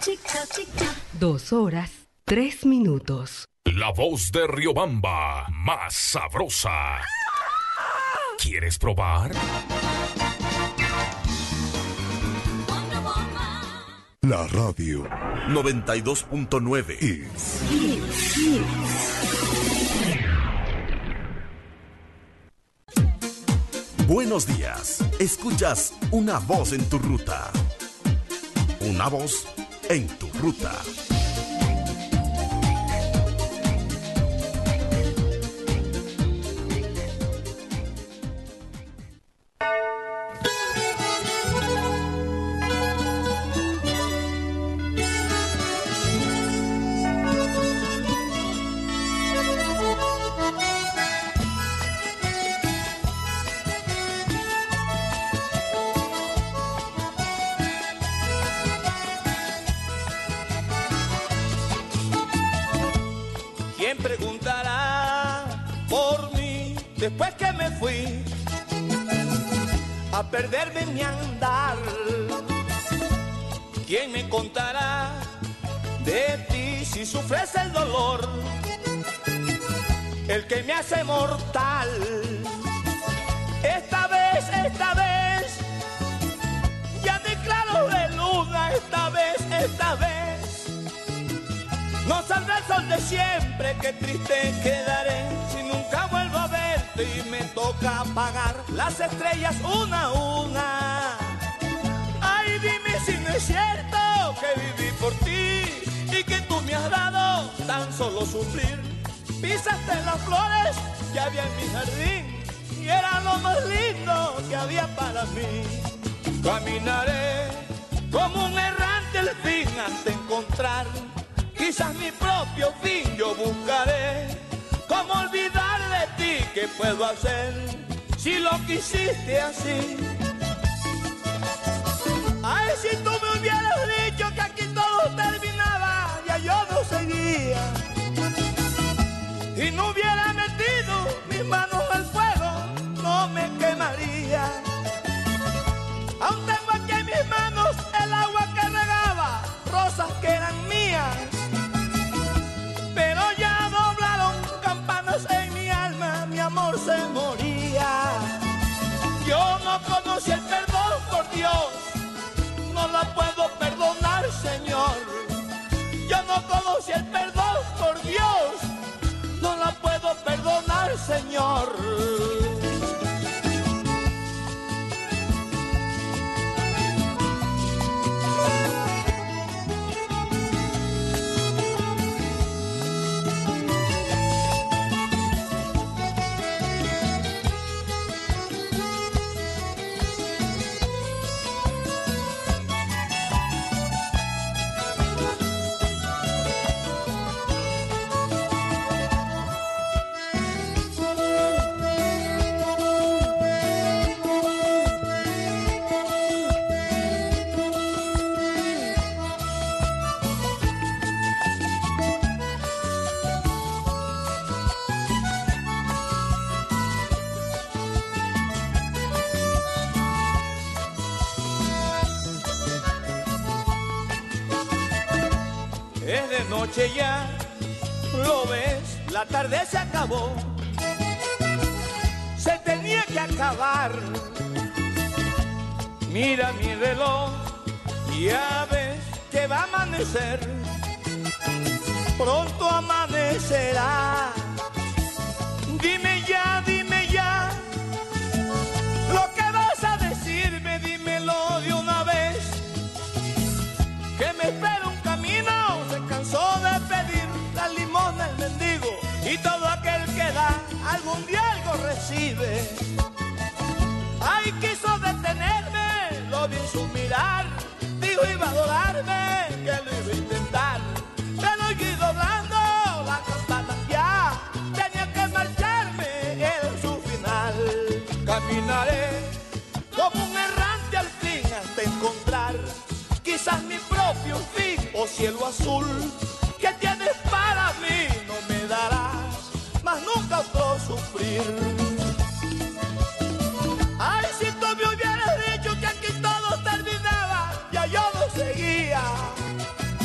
2 horas, 3 minutos. La voz de Riobamba, más sabrosa. ¿Quieres probar? La radio 92.9 es Buenos días. Escuchas una voz en tu ruta. Una voz en tu ruta. ¿Quién preguntará por mí después que me fui a perderme en mi andar? ¿Quién me contará de ti si sufres el dolor, el que me hace mortal? Esta vez, ya declaro de luna, esta vez. No saldrá el sol de siempre, qué triste quedaré si nunca vuelvo a verte y me toca apagar las estrellas una a una. Ay, dime si no es cierto que viví por ti y que tú me has dado tan solo sufrir. Pisaste las flores que había en mi jardín y era lo más lindo que había para mí. Caminaré como un errante al fin hasta encontrar quizás mi propio fin. Yo buscaré cómo olvidar de ti. ¿Qué puedo hacer si lo quisiste así? Ay, si tú me hubieras dicho que aquí todo terminaba, ya yo no seguía y no hubiera metido mis manos al fuego, no me quemaría. Aún tengo aquí en mis manos el agua que regaba rosas que eran mías, pero ya doblaron campanas en mi alma, mi amor se moría. Yo no conocí el perdón, por Dios, no la puedo perdonar, Señor. Yo no conocí el perdón, por Dios, no la puedo perdonar, Señor. Es de noche ya, lo ves, la tarde se acabó, se tenía que acabar. Mira mi reloj, ya ves que va a amanecer, pronto amanecerá. Dime ya, lo que vas a decirme, dímelo de una vez, que me espera un camino, se cansó de pedir la limosna el mendigo, y todo aquel que da algún día algo recibe. Ay, quiso detenerme, lo vi en su mirar, dijo iba a adorarme, que lo iba a intentar, pero yo iba doblando la campana ya, tenía que marcharme en su final. Caminaré como un errante al fin hasta encontrar quizás mi propio fin, o cielo azul que tienes para mí, no me darás más nunca otro sufrir. Ay, si tú me hubieras dicho que aquí todo terminaba, ya yo no seguía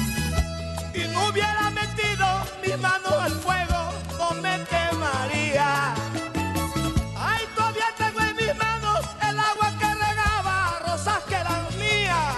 Si no hubiera metido mis manos al fuego, no me quemaría. Ay, todavía tengo en mis manos el agua que regaba rosas que eran mías.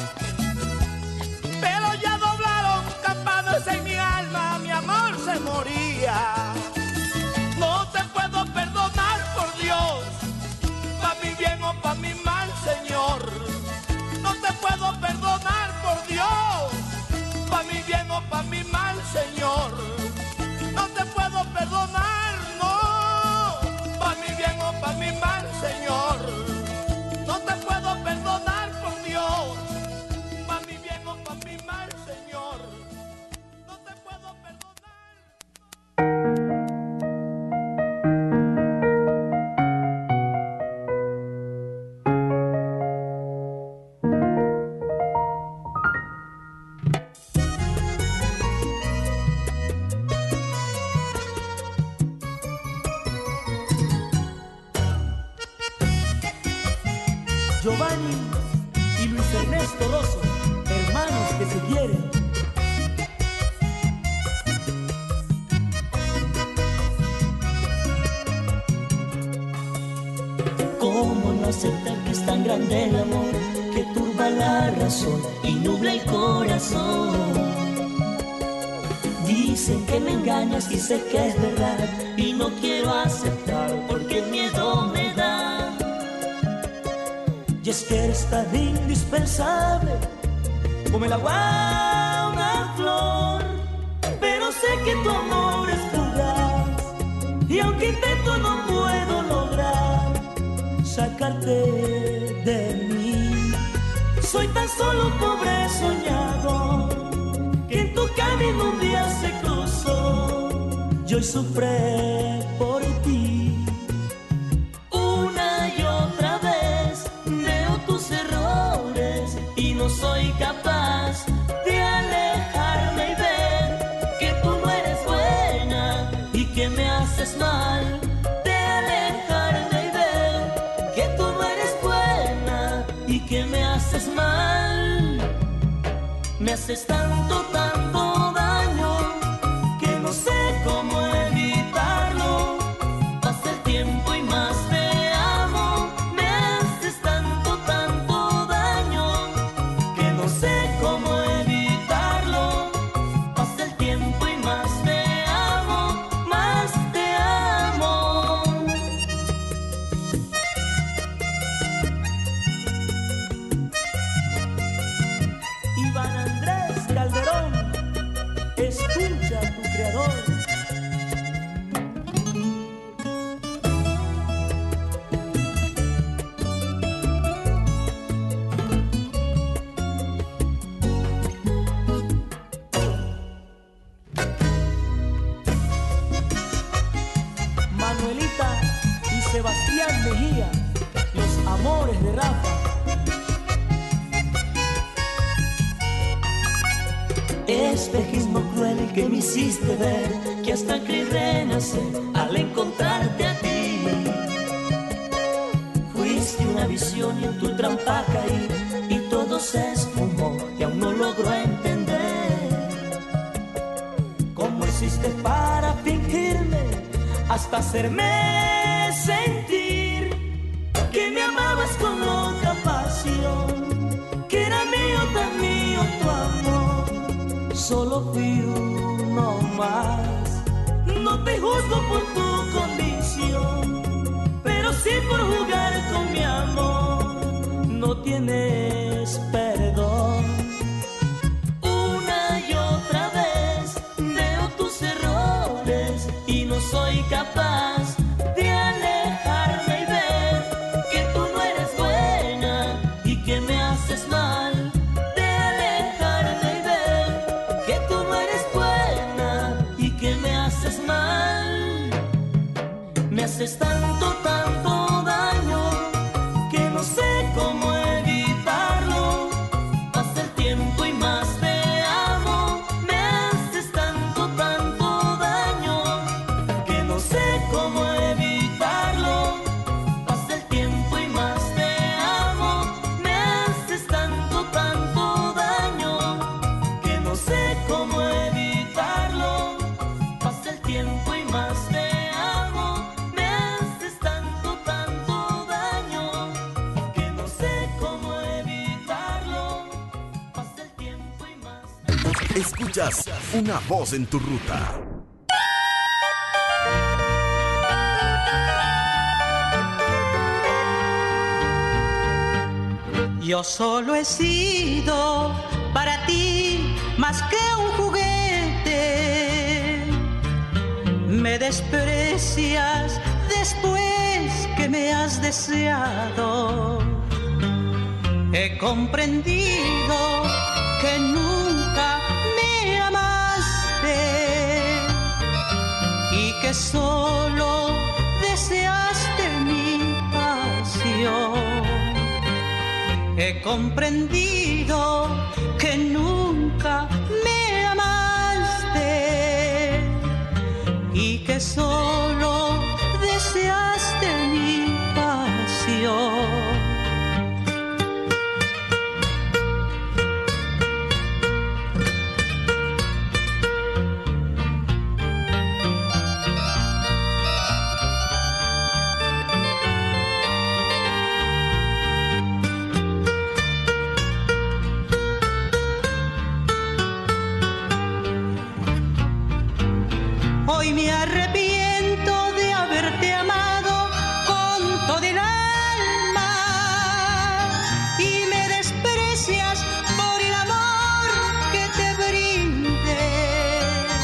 Pero ya doblaron campanas en mi alma, mi amor se moría. No te puedo perdonar, por Dios, pa' mi bien o pa' mi mal, Señor. No te puedo perdonar, por Dios, pa' mi bien o pa' mi mal, Señor. No te puedo perdonar, no, pa' mi bien o pa' mi mal, Señor. No te puedo perdonar, por Dios, pa' mi bien o pa' mi mal, Señor. No te puedo perdonar. Giovanni y Luis Ernesto Rosso, hermanos que se quieren. ¿Cómo no aceptar que es tan grande el amor que turba la razón y nubla el corazón? Dicen que me engañas y sé que es verdad y no quiero aceptar porque el miedo me da. Y es que eres tan indispensable como el agua una flor, pero sé que tu amor es fugaz y aunque intento no puedo lograr sacarte de mí. Soy tan solo un pobre soñador que en tu camino un día se cruzó y hoy sufre por ti. Una y otra vez veo tus errores y no soy capaz de alejarme y ver que tú no eres buena y que me haces mal. De alejarme y ver que tú no eres buena y que me haces mal. Me haces tanto, tanto daño que no sé cómo evitarlo. Pasa el tiempo y más te amo. Me haces tanto, tanto daño que no sé cómo evitarlo. Pasa el tiempo y más te amo, más te amo. Iván Andrés Calderón, escucha a tu creador. Manuelita y Sebastián Mejía, los amores de Rafa. Espejismo cruel que me hiciste ver, que hasta creí renacer al encontrarte a ti. Fuiste una visión y en tu trampa caí y todo se esfumó y aún no logro entender cómo hiciste para fingirme hasta hacerme sentir que me amabas con loca pasión, que era mío, tan mío tu amor. Solo fui uno más. No te juzgo por tu condición, pero sí por jugar con mi amor. No tienes perdón. Una y otra vez veo tus errores y no soy capaz de alejarme y ver que tú no eres buena y que me haces mal. Me haces tanto, tanto daño que no sé cómo evitarlo. Pasa el tiempo y más te amo. Me haces tanto, tanto daño que no sé cómo evitarlo. Pasa el tiempo y más te amo. Me haces tanto, tanto daño que no sé cómo evitarlo. Escuchas Una Voz en tu Ruta. Yo solo he sido para ti más que un juguete. Me desprecias después que me has deseado. He comprendido que nunca me amaste y que solo deseaste mi pasión. He comprendido que nunca me amaste y que solo deseaste mi pasión. Hoy me arrepiento de haberte amado con todo el alma y me desprecias por el amor que te brindé.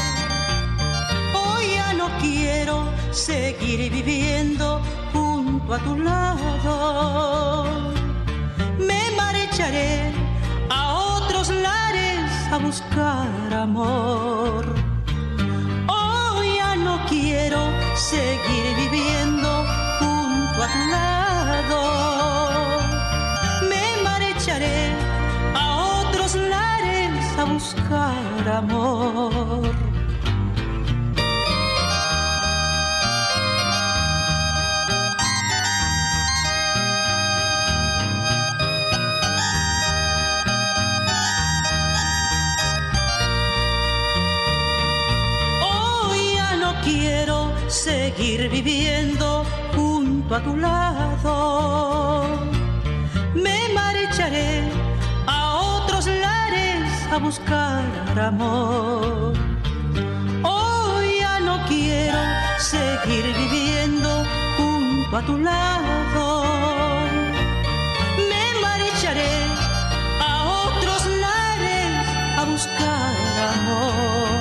Hoy ya no quiero seguir viviendo junto a tu lado. Me marcharé a otros lares a buscar amor. No quiero seguir viviendo junto a tu lado. Me marcharé a otros lares a buscar amor. Quiero seguir viviendo junto a tu lado. Me marcharé a otros lares a buscar amor. Hoy ya no quiero seguir viviendo junto a tu lado. Me marcharé a otros lares a buscar amor.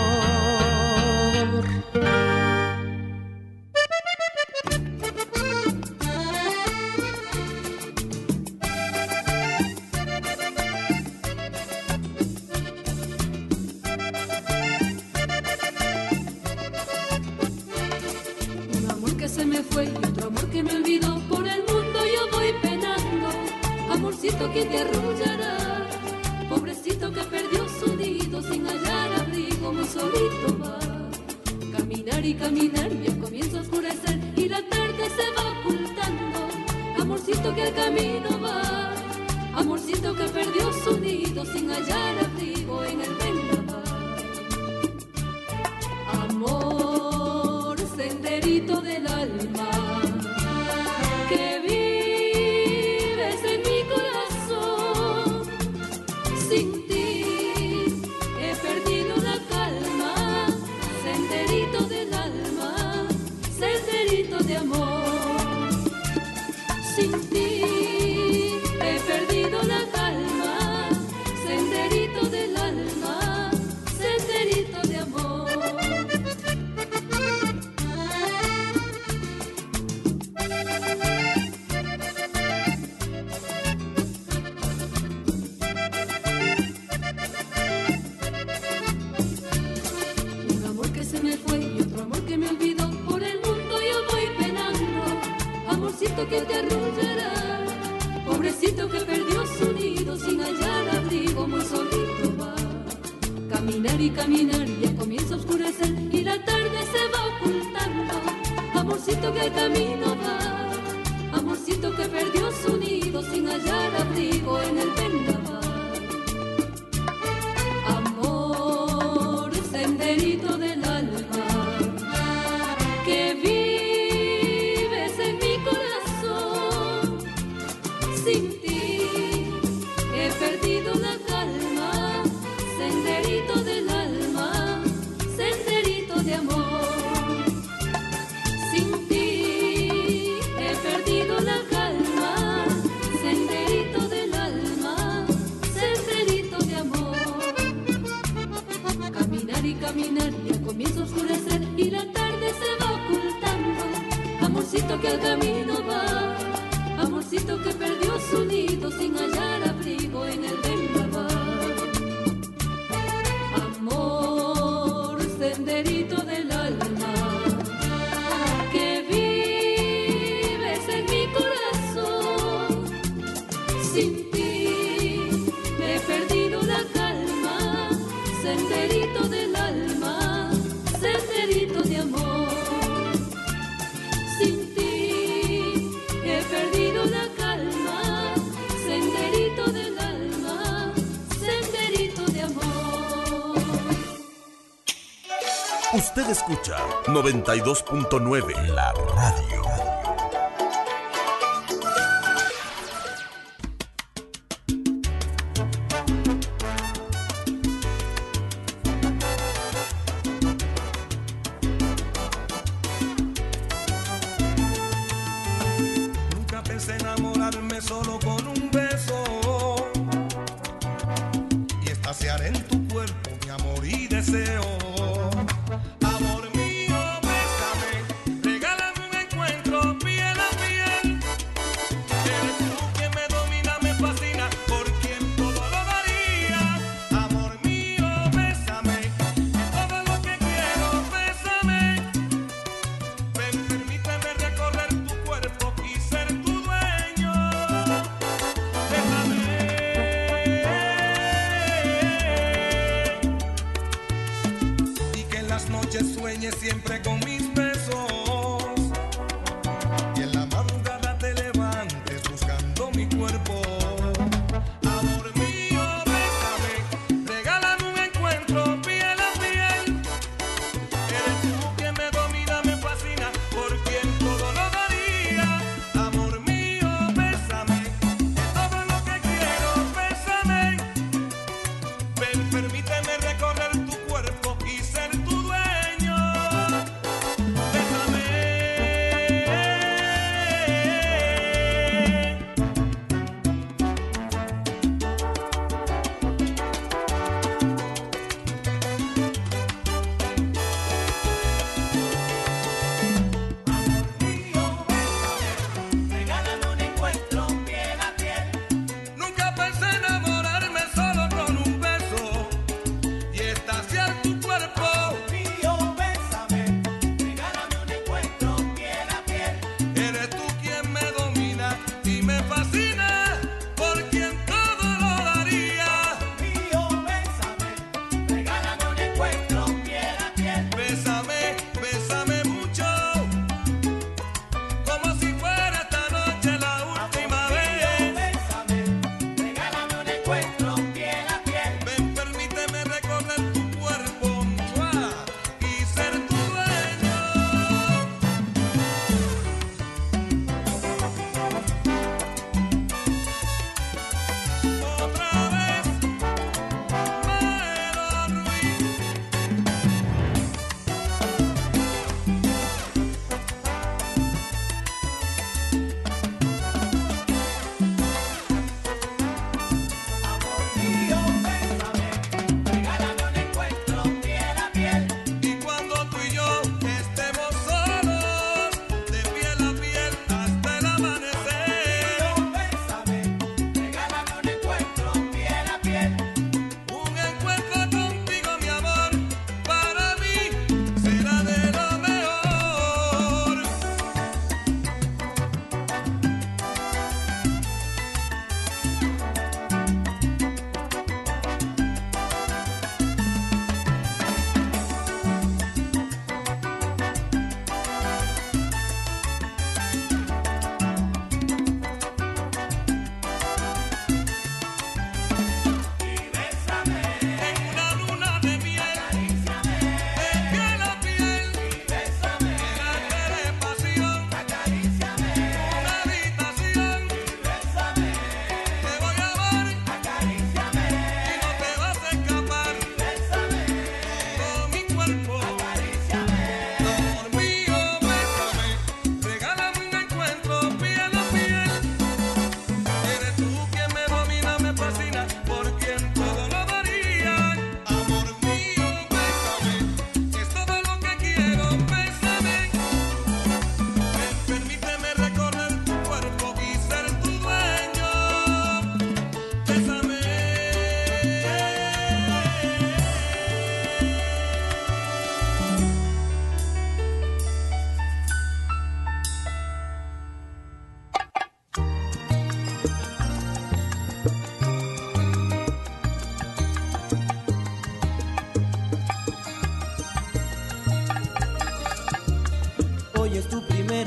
Que te arrullará, pobrecito que perdió su nido sin hallar abrigo, muy solito va. Caminar y caminar, ya comienza a oscurecer y la tarde se va ocultando. Amorcito que el camino va, amorcito que perdió su nido sin hallar abrigo en el vendaval. Amor, senderito del alma, que vives en mi corazón. Sin ti he perdido la calma, senderito del alma, senderito de amor. Sin ti he perdido la calma, senderito del alma, senderito de amor. Que te arrullará, pobrecito que perdió su nido sin hallar abrigo, muy solito va. Caminar y caminar, ya comienza a oscurecer y la tarde se va ocultando. Amorcito que el camino va, amorcito que perdió su nido sin hallar abrigo en el vendaval. Amor, senderito del alma, que vives en mi corazón. Sin ti he perdido la calma, senderito del caminar, ya comienza a oscurecer y la tarde se va ocultando. Amorcito que al camino va, amorcito que perdió su nido sin hallar abrigo en el vendaval. Amor, senderito del alma, que vives en mi corazón. Sin ti he perdido la calma, senderito del alma, senderito de amor. Sin ti he perdido la calma, senderito del alma, senderito de amor. Usted escucha 92.9 La Radio. Nunca pensé enamorarme solo con un beso y estaciar en tu cuerpo mi amor y deseo. Amor mío, bésame, regálame un encuentro piel a piel. Eres tú quien me domina, me fascina, por quien todo lo daría. Amor mío, bésame, todo lo que quiero, bésame. Ven, permíteme recorrer tu cuerpo y ser tu dueño. Bésame. Y que en las noches sueñe siempre con mis besos. Y en la madrugada te levantes buscando mi cuerpo. Amor mío, bésame, regálame un encuentro piel a piel. Eres tú quien me domina, me fascina, por quien todo lo daría. Amor mío, bésame, todo lo que quiero, bésame. Ven, permíteme recorrer tu cuerpo y ser tu dueño. Bésame. Regálame un encuentro piel a piel. Nunca pensé enamorarme solo con un beso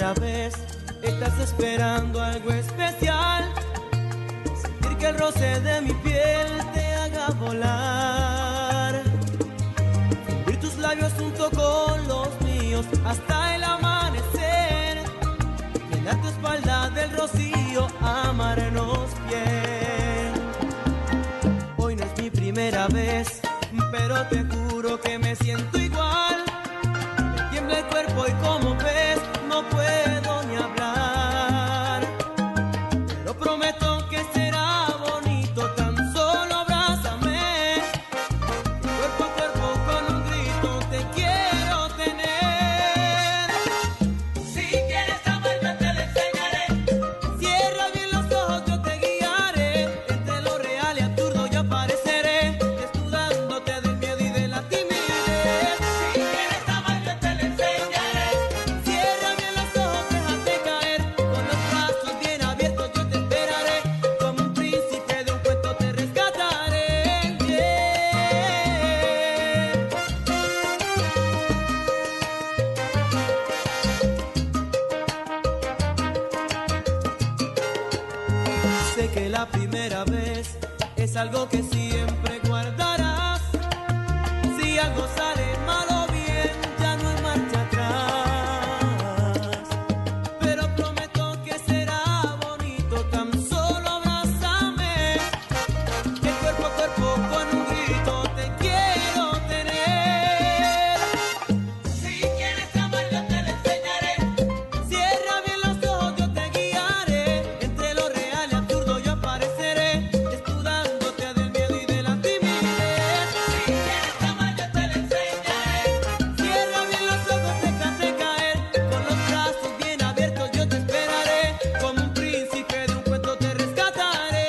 primera vez estás esperando algo especial, sentir que el roce de mi piel te haga volar, sentir tus labios junto con los míos hasta el amanecer, llenar tu espalda del rocío, amarnos bien. Hoy no es mi primera vez, pero te juro que me siento igual. Me tiembla el cuerpo y como ves no puedo ni hablar, pero prometo que será bonito, tan solo abrázame, cuerpo a cuerpo con un grito te quiero tener. Si quieres amar yo te lo enseñaré, cierra bien los ojos yo te guiaré, entre lo real y absurdo yo apareceré, desnudándote del miedo y de la timidez. Si quieres amar yo te lo enseñaré, cierra bien los ojos, déjate caer, con los brazos bien abiertos yo te esperaré, como un príncipe de un cuento te rescataré. Sé que la primera vez es algo que siempre guardarás. Si algo sale mal o bien, ya no hay marcha atrás. Pero prometo que será bonito, tan solo abrázame, que cuerpo a cuerpo con un grito te quiero tener. Si quieres amar yo te lo enseñaré, cierra bien los ojos yo te guiaré, entre lo real y absurdo yo apareceré, desnudándote del miedo y de la timidez. Si quieres amar yo te lo enseñaré, cierra bien los ojos, déjate caer, con los brazos bien abiertos yo te esperaré, como un príncipe de un cuento te rescataré.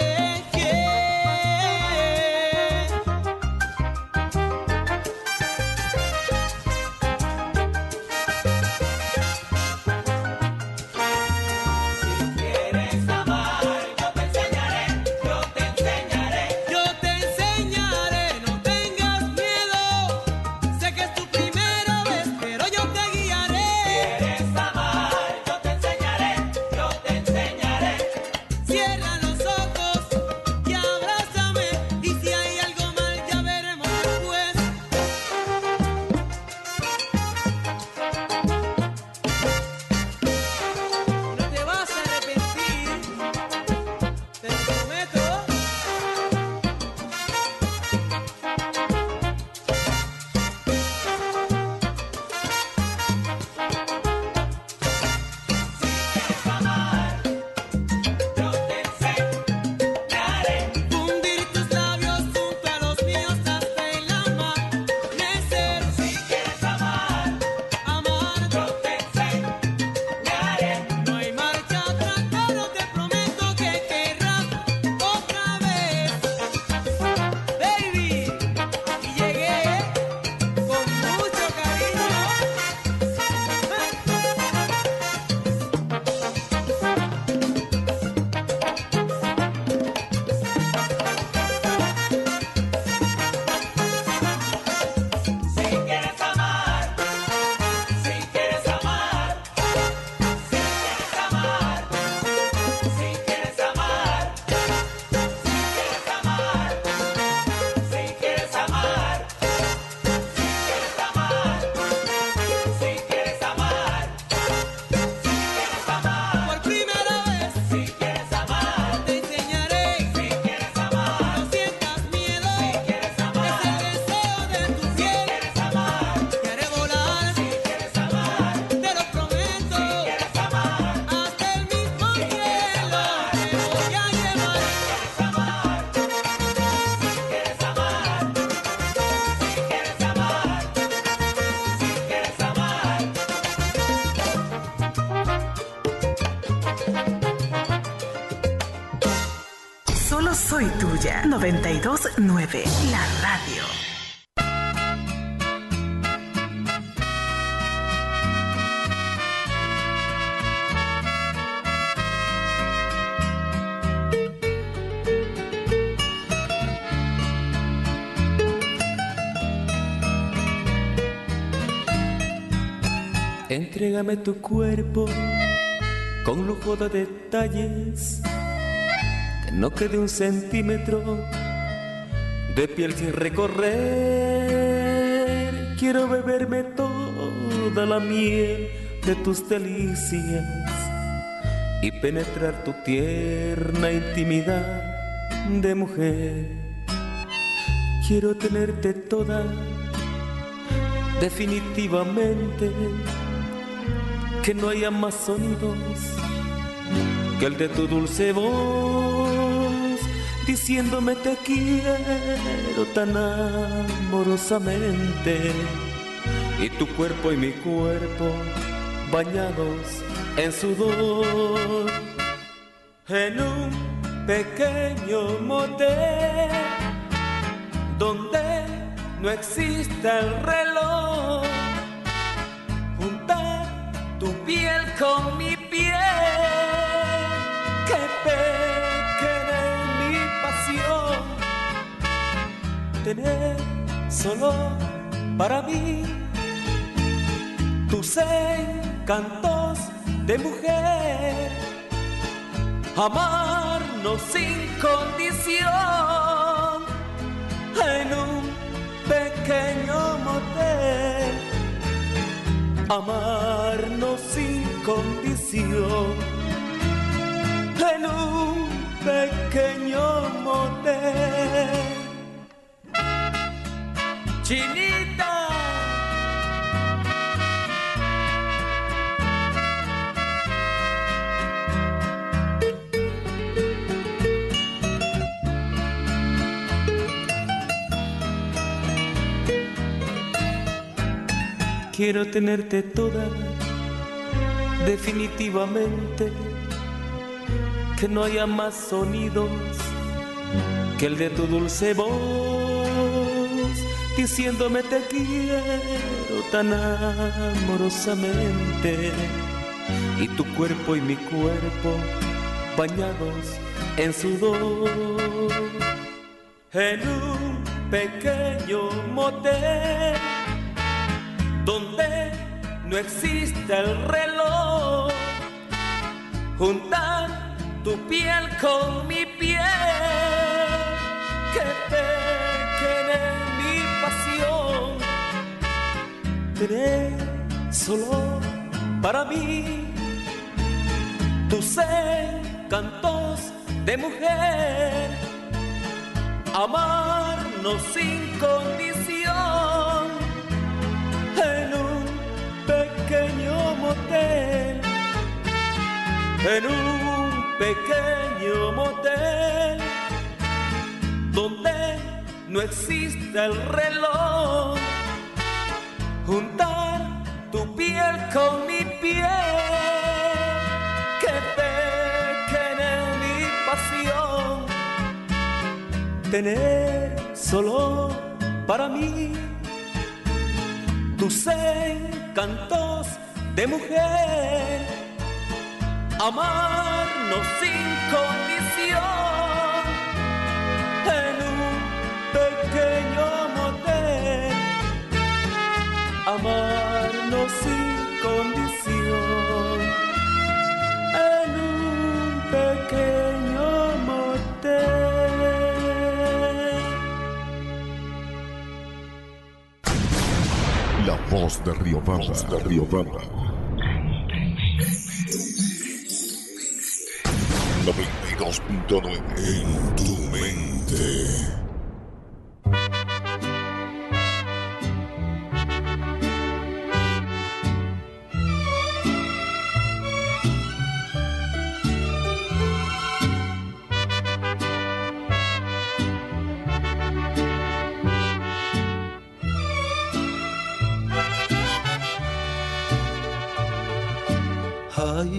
Si quieres amar yo te enseñaré, yo te enseñaré, yo te enseñaré, no tengas miedo, sé que es tu primera vez, pero yo te guiaré. Si quieres amar yo te enseñaré, yo te enseñaré, cierra los ojos y abrázame, y si hay algo mal ya veremos después. No te vas a arrepentir, te lo prometo. Fundir tus labios junto a los míos hasta el amanecer. Si quieres amar, amar yo te enseñaré. No hay marcha atrás, pero te prometo que querrás otra vez. Baby, y llegué con mucho cariño. Si quieres amar, si quieres amar, si quieres amar, si quieres amar, si quieres amar, si quieres amar, por primera vez, si quieres amar, te enseñaré, si quieres amar, no sientas miedo, si quieres amar, es el deseo de tu piel, si quieres amar, te haré volar, si quieres amar, te lo prometo, si quieres amar, hasta el mismo cielo te voy a llevar. Si quieres amar, si quieres amar, si quieres amar, Solo soy tuya. 92.9, la radio. Entrégame tu cuerpo con lujo de detalles, que no quede un centímetro de piel sin recorrer. Quiero beberme toda la miel de tus delicias y penetrar tu tierna intimidad de mujer. Quiero tenerte toda, definitivamente, que no haya más sonidos que el de tu dulce voz, diciéndome te quiero tan amorosamente, y tu cuerpo y mi cuerpo bañados en sudor, en un pequeño motel donde no exista el reloj, juntar tu piel con mi piel, que pequeña es mi pasión, tener solo para mí tus encantos de mujer, amarnos sin condición en un pequeño motel, amarnos sin condición en un pequeño motel. Chinita, quiero tenerte toda, definitivamente, que no haya más sonidos que el de tu dulce voz, diciéndome te quiero tan amorosamente, y tu cuerpo y mi cuerpo bañados en sudor, en un pequeño motel donde no existe el reloj, juntar tu piel con mi piel, que pequeña es mi pasión, tener solo para mí tus encantos de mujer, amarnos sin condición en un pequeño motel, en un pequeño motel donde no existe el reloj, juntar tu piel con mi piel, que pequeña es mi pasión, tener solo para mí tus encantos de mujer, amarnos sin condición en un pequeño motel, amarnos sin condición en un pequeño motel. La voz de Riobamba. 92.9 en tu mente. Ay,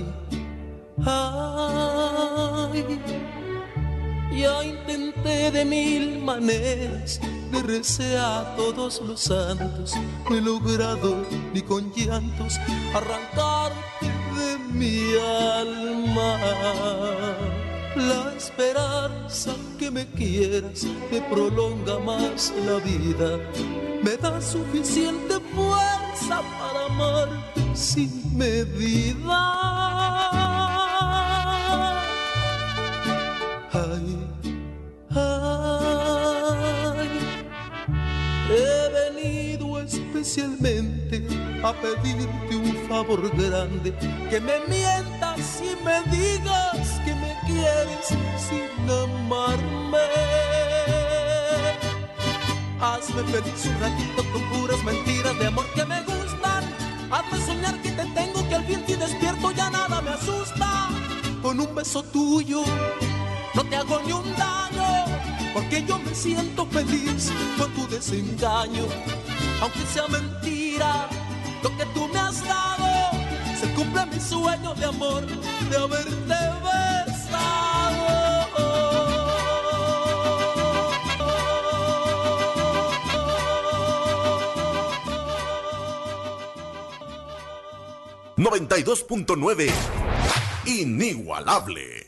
ay, ya intenté de mil maneras, le recé a todos los santos, no he logrado ni con llantos arrancarte de mi alma. La esperanza que me quieras me prolonga más la vida, me da suficiente fuerza para amarte sin medida. especialmente a pedirte un favor grande, que me mientas y me digas que me quieres sin amarme. Hazme feliz un ratito con puras mentiras de amor que me gustan. Hazme soñar que te tengo, que al fin si despierto ya nada me asusta. Con un beso tuyo no te hago ni un daño, porque yo me siento feliz con tu desengaño. Aunque sea mentira lo que tú me has dado, se cumple mi sueño de amor de haberte besado. 92.9 Inigualable.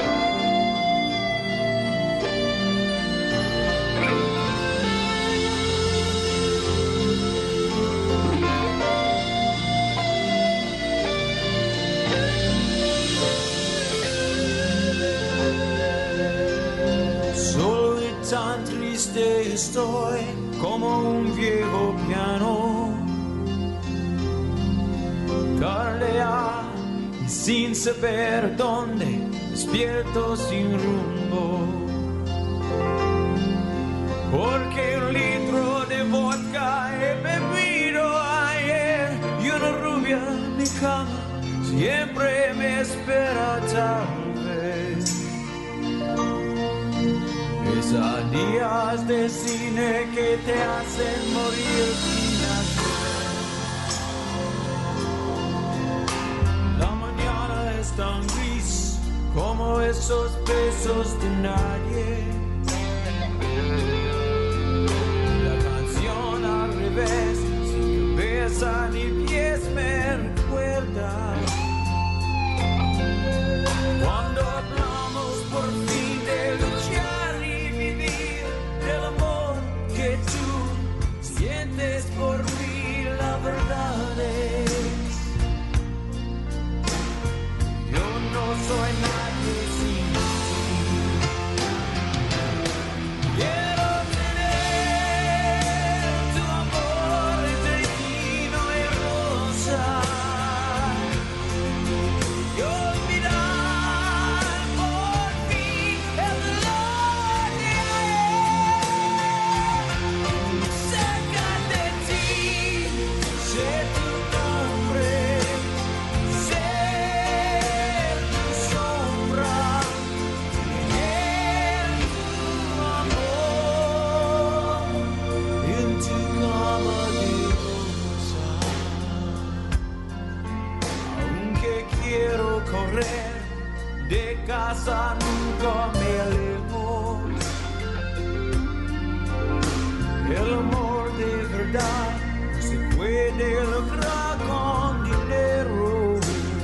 Soy tan triste, estoy como un viejo piano. Carlea y sin saber dónde, despierto sin rumbo. Porque un litro de vodka he bebido ayer y una rubia en mi cama siempre me espera tal vez. Esos días de cine que te hacen morir sin hacer. Tan gris como esos besos de nadie. La canción al revés, sin cabeza ni pies me recuerda. Cuando hablamos por fin de luchar y vivir del amor que tú sientes por mí, la verdad es no soy nadie sin ti. Quiero tener tu amor entre vino y rosa y olvidar por fin el dolor de ayer. Cerca de ti, sé tu nombre. De casa nunca me alejo. El amor de verdad no se puede lograr con dinero.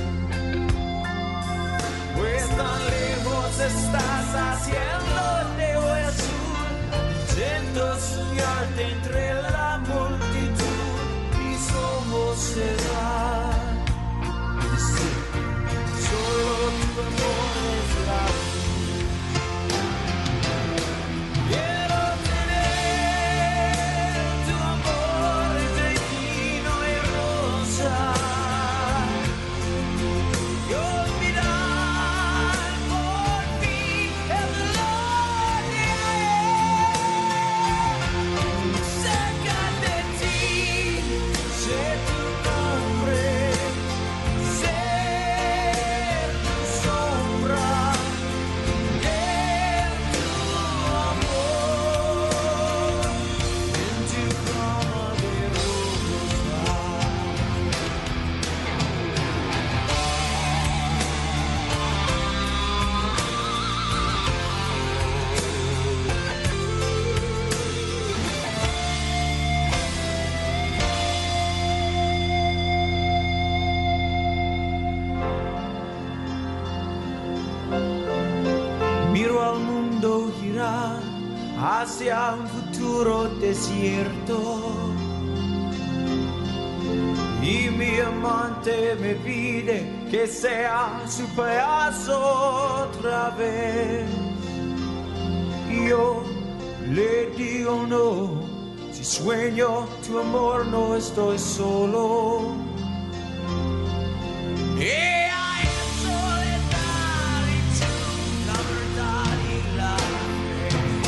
Pues tan lejos estás hacia el norte o el sur. Intento soñarte entre la multitud y somos será. Solo tu amor es la quiero tener tu amor entre vino y rosa y olvidar por fin el dolor de ayer. Cerca de ti, sé tu nombre. Miro al mundo girar hacia un futuro desierto y mi amante me pide que sea su pedazo otra vez. Y yo le digo no, Si sueño tu amor no estoy solo. Hay soledad y tú, la verdad y la fe.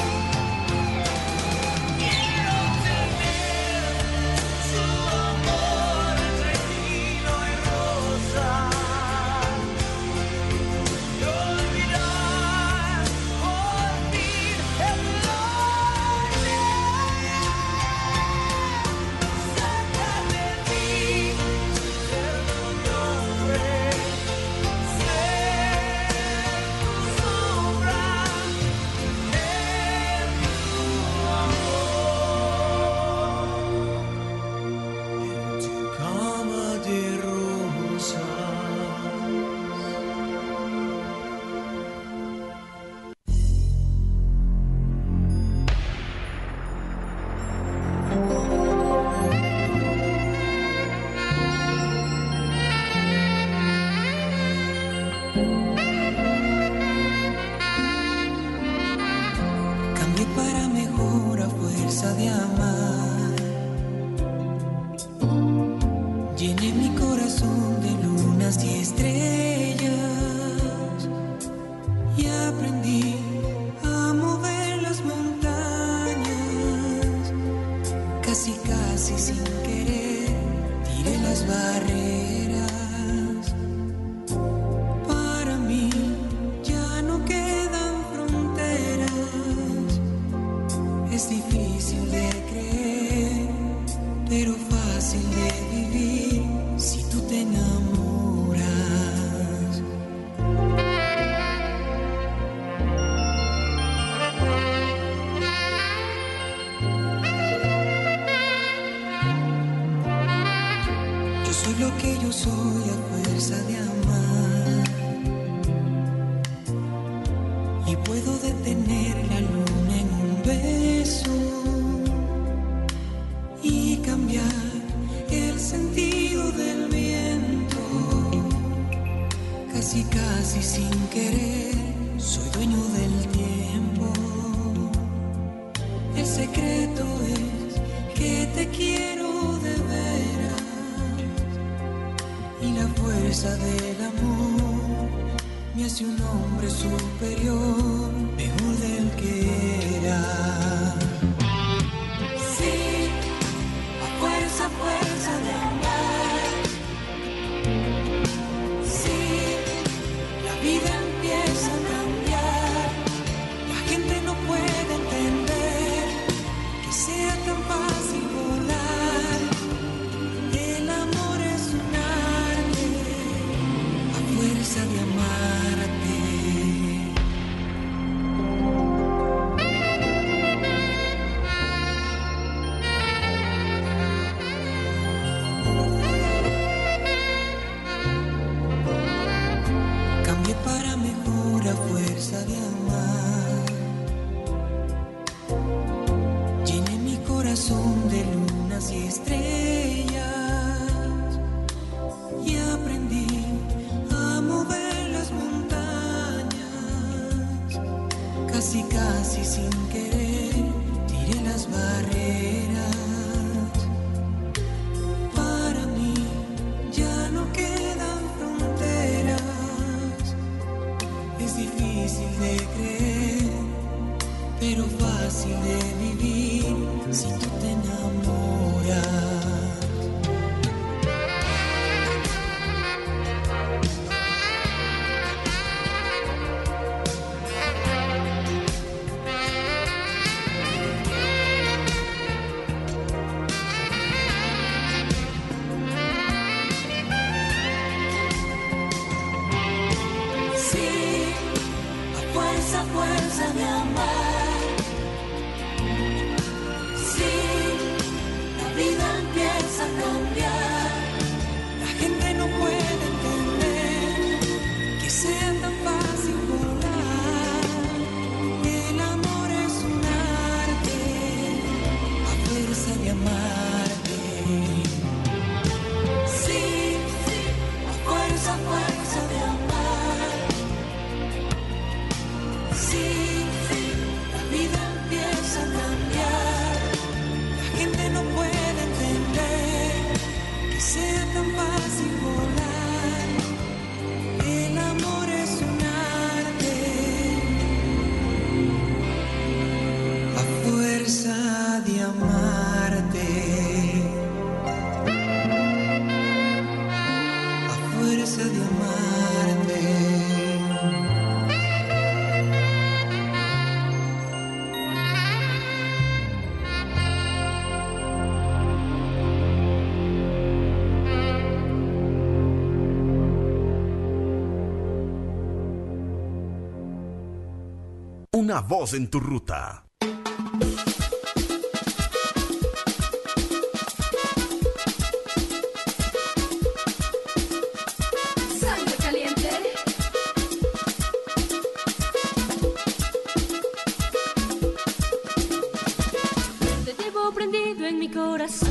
Quiero tener su amor entre vino y rosa. Y olvidar por fin el dolor. Cerca de ti, ser tu nombre, ser tu sombra, en tu amor, en tu cama de rosas. Cambié para mejor a fuerza de amar. Llené mi corazón de lunas y estrellas y aprendí a mover las montañas. Casi, casi sin querer tiré las barreras. Para mí ya no quedan fronteras. Es difícil de creer, pero fácil de vivir si tú te enamoras. Yo soy lo que yo soy a fuerza de amar. Y puedo detener la luna en un beso y cambiar el sentido del viento. Casi, casi sin querer, soy dueño del tiempo. El secreto es que te quiero de veras. Y la fuerza del amor me hace un hombre superior, mejor del que era. Sí, a fuerza de amar. Sí, la vida empieza a cambiar. La gente no puede entender que sea tan fácil volar. El amor es un arte, a fuerza de amarte. Cambié para mejor a fuerza de amar. Llené mi corazón de lunas y estrellas y aprendí a mover las montañas. Casi, casi sin querer tiré las barreras. Para mí ya no quedan fronteras. Es difícil de creer, pero fácil de vivir si tú te enamoras. Una voz en tu ruta. Sangre caliente. Te llevo prendido en mi corazón.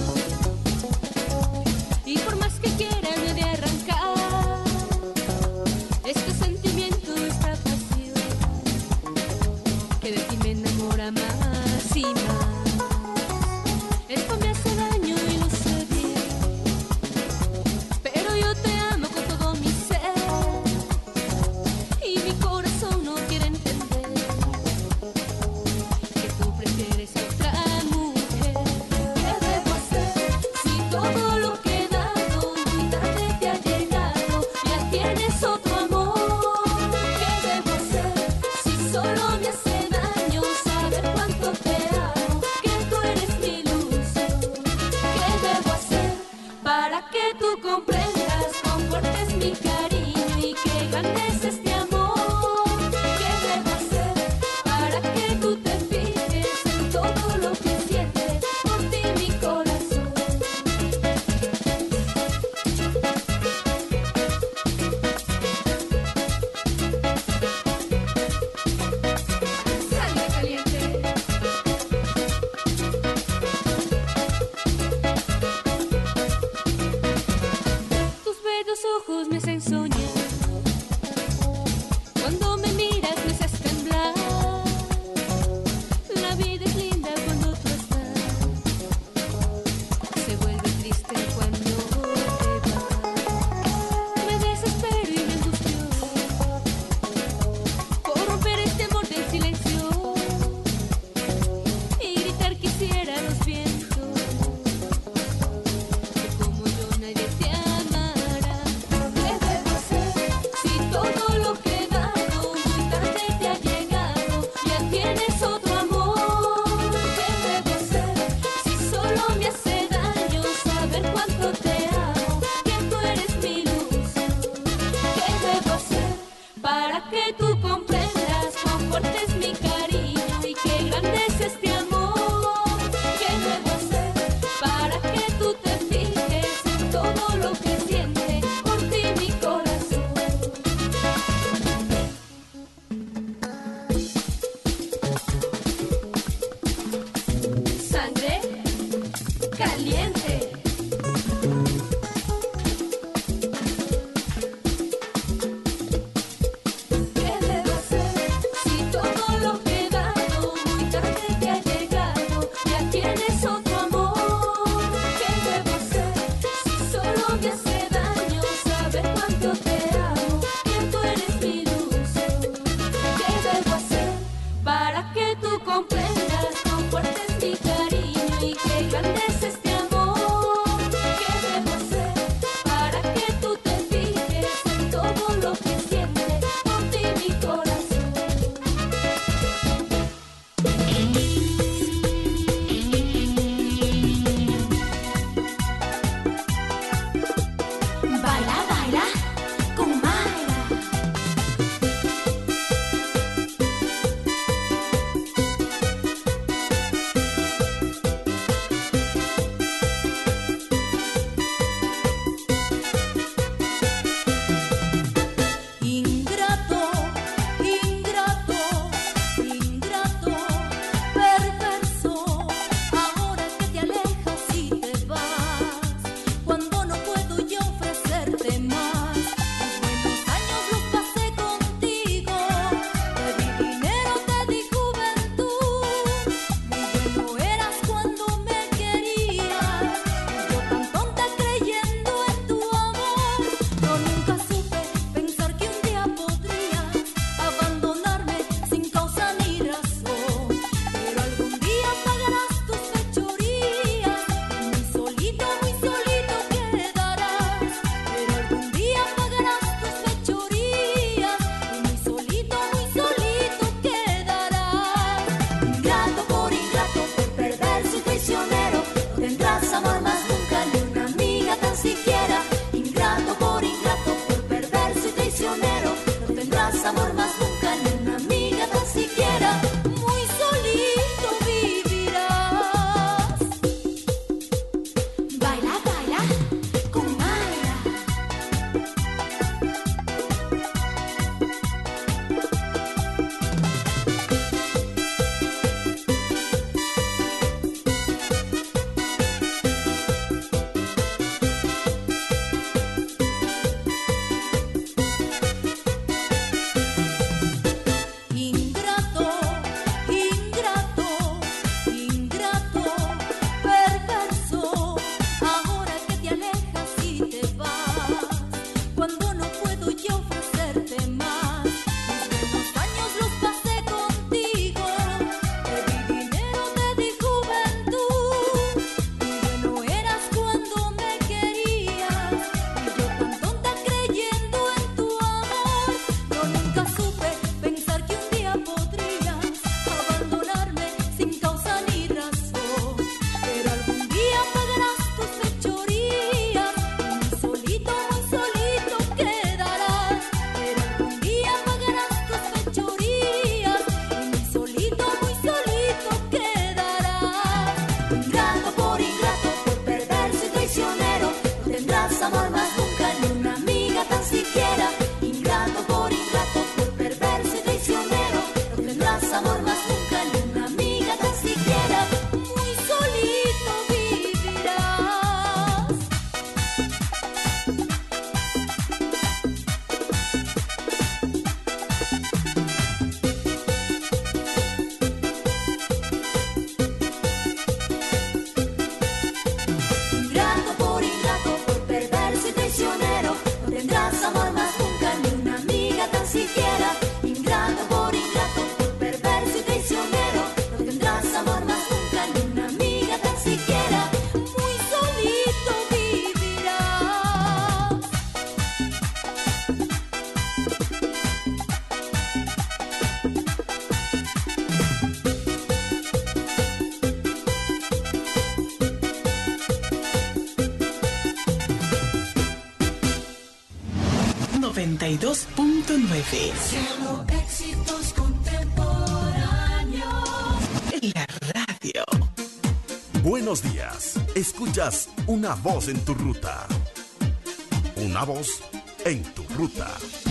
Y por más que quiera no he de arrancar. Este sentimiento, esta pasión, que de ti me enamora más y más. Esto me hace daño y lo sé bien, pero yo te amo con todo mi ser. Y mi corazón no quiere entender que tú prefieres a otra mujer. ¿Qué debo hacer si todo lo que he dado muy tarde te ha llegado? Ya tienes otro amor. ¿Qué debo hacer si solo me hace daño saber cuánto te amo? Que tú eres mi ilusión. ¿Qué debo hacer para que tú comprendas cuán fuerte es mi cariño y que ganes este amor? ¿Qué debo hacer para que tú te fijes en todo lo que sientes por ti mi corazón? Sangre caliente. Tus bellos ojos me hacen soñar. Cuando me miras me haces temblar. La vida es linda cuando tú estás. Se vuelve triste cuando te vas. Me desespero y me angustio por romper este amor del silencio y gritar quisiera a los vientos que como yo nadie te amará. ¿Qué debo hacer si todo lo que he dado muy tarde te ha llegado? Ya tienes otro amor. ¿Qué debo hacer si solo me hace daño saber cuánto te amo? Que tú eres mi ilusión. ¿Qué debo hacer para que tú comprendas cuán fuerte es mi cariño y que grande es este amor? ¿Qué debo hacer para que tú te fijes en todo lo que siente por ti mi corazón? Sangre caliente. ¿Qué debo hacer si todo lo que he dado muy tarde te ha llegado? Ya tienes otro amor. ¿Qué debo hacer si solo me hace daño saber cuánto te amo? Que tú eres mi ilusión. ¿Qué debo hacer para que tú comprendas cuán fuerte es mi cariño y que grande es este amor? ¿Qué debo hacer para que tú te fijes en todo lo que siente por ti mi corazón? Baila, baila con Mayra. siquiera. Ingrato, por perverso y traicionero, no tendrás amor más nunca, ni una amiga tan siquiera. Muy solito vivirás. Ingrato, por perverso y traicionero, no tendrás amor más nunca, ni una amiga tan siquiera. Ingrato, por perverso y traicionero, no tendrás amor más nunca, ni una amiga tan siquiera. Muy solito vivirás. 92.9. Solo éxitos contemporáneos. La radio. Buenos días. Escuchas una voz en tu ruta. Una voz en tu ruta.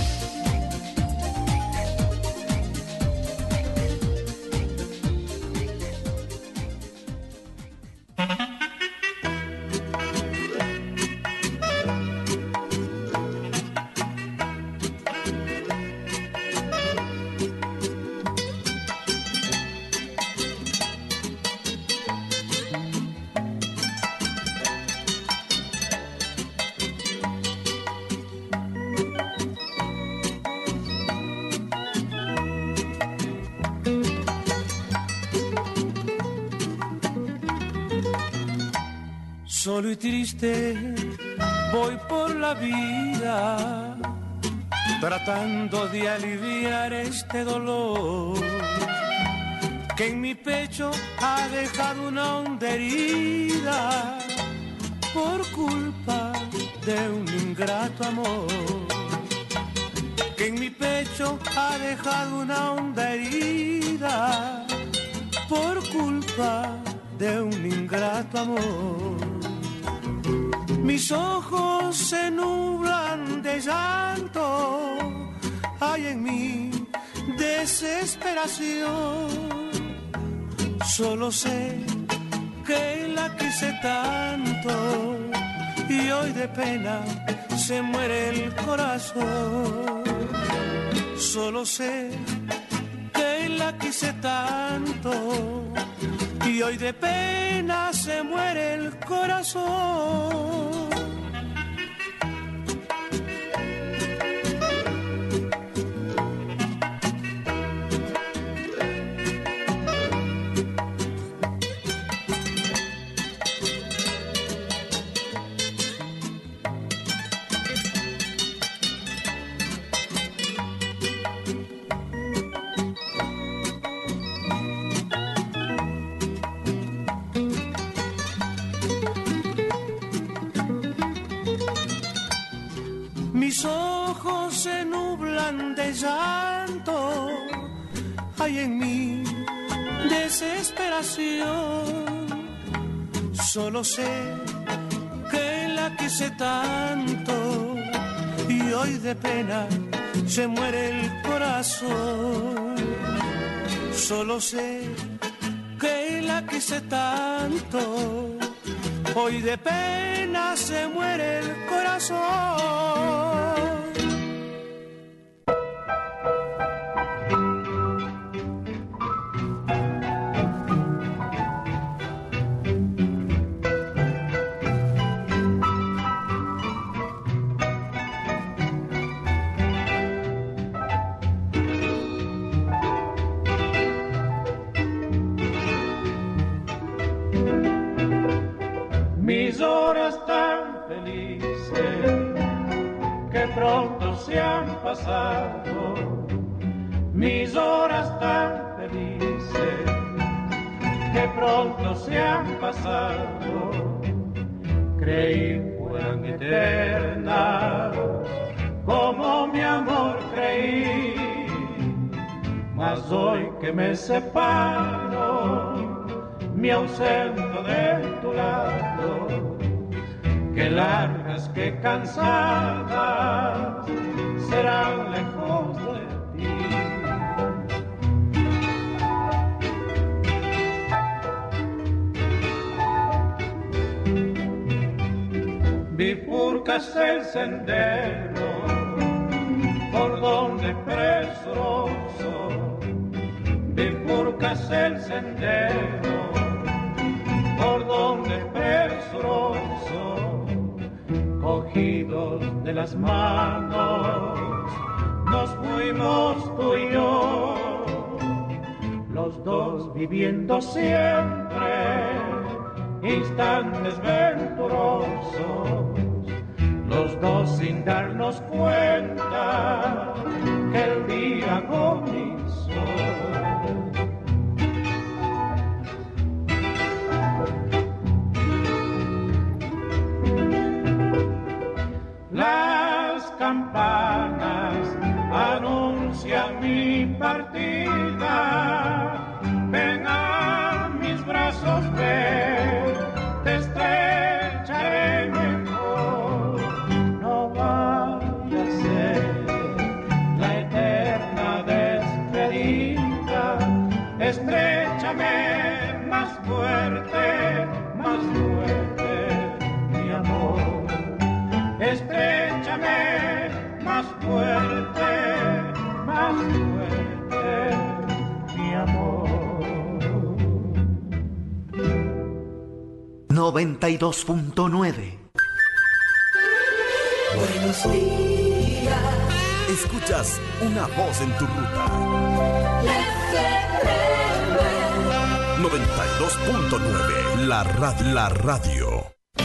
Solo y triste voy por la vida, tratando de aliviar este dolor que en mi pecho ha dejado una honda herida por culpa de un ingrato amor. Que en mi pecho ha dejado una honda herida por culpa de un ingrato amor. Mis ojos se nublan de llanto, hay en mí desesperación. Solo sé que la quise tanto y hoy de pena se muere el corazón. Solo sé que la quise tanto y hoy de pena se muere el corazón. Mis ojos se nublan de llanto, hay en mí desesperación. Solo sé que la quise tanto y hoy de pena se muere el corazón. Solo sé que la quise tanto, hoy de pena se muere el corazón. Mis horas tan felices que pronto se han pasado, mis horas tan felices que pronto se han pasado, creí fueran eternas como mi amor creí, mas hoy que me separo, me ausento de tu lado, qué largas más que cansadas serán lejos de ti. Bifurcas el sendero por donde presuroso, bifurcas el sendero por donde presuroso, cogidos de las manos, nos fuimos tú y yo, los dos viviendo siempre instantes venturosos, los dos sin darnos cuenta que el día comenzó. Las campanas anuncian mi partida, ven a mis brazos, ven, te estrecharé mejor, no vaya a ser la eterna despedida, estréchame más fuerte, mi amor, estréchame más fuerte, mi amor. 92.9. Buenos días. Escuchas Una Voz en tu Ruta. 92.9. La radio.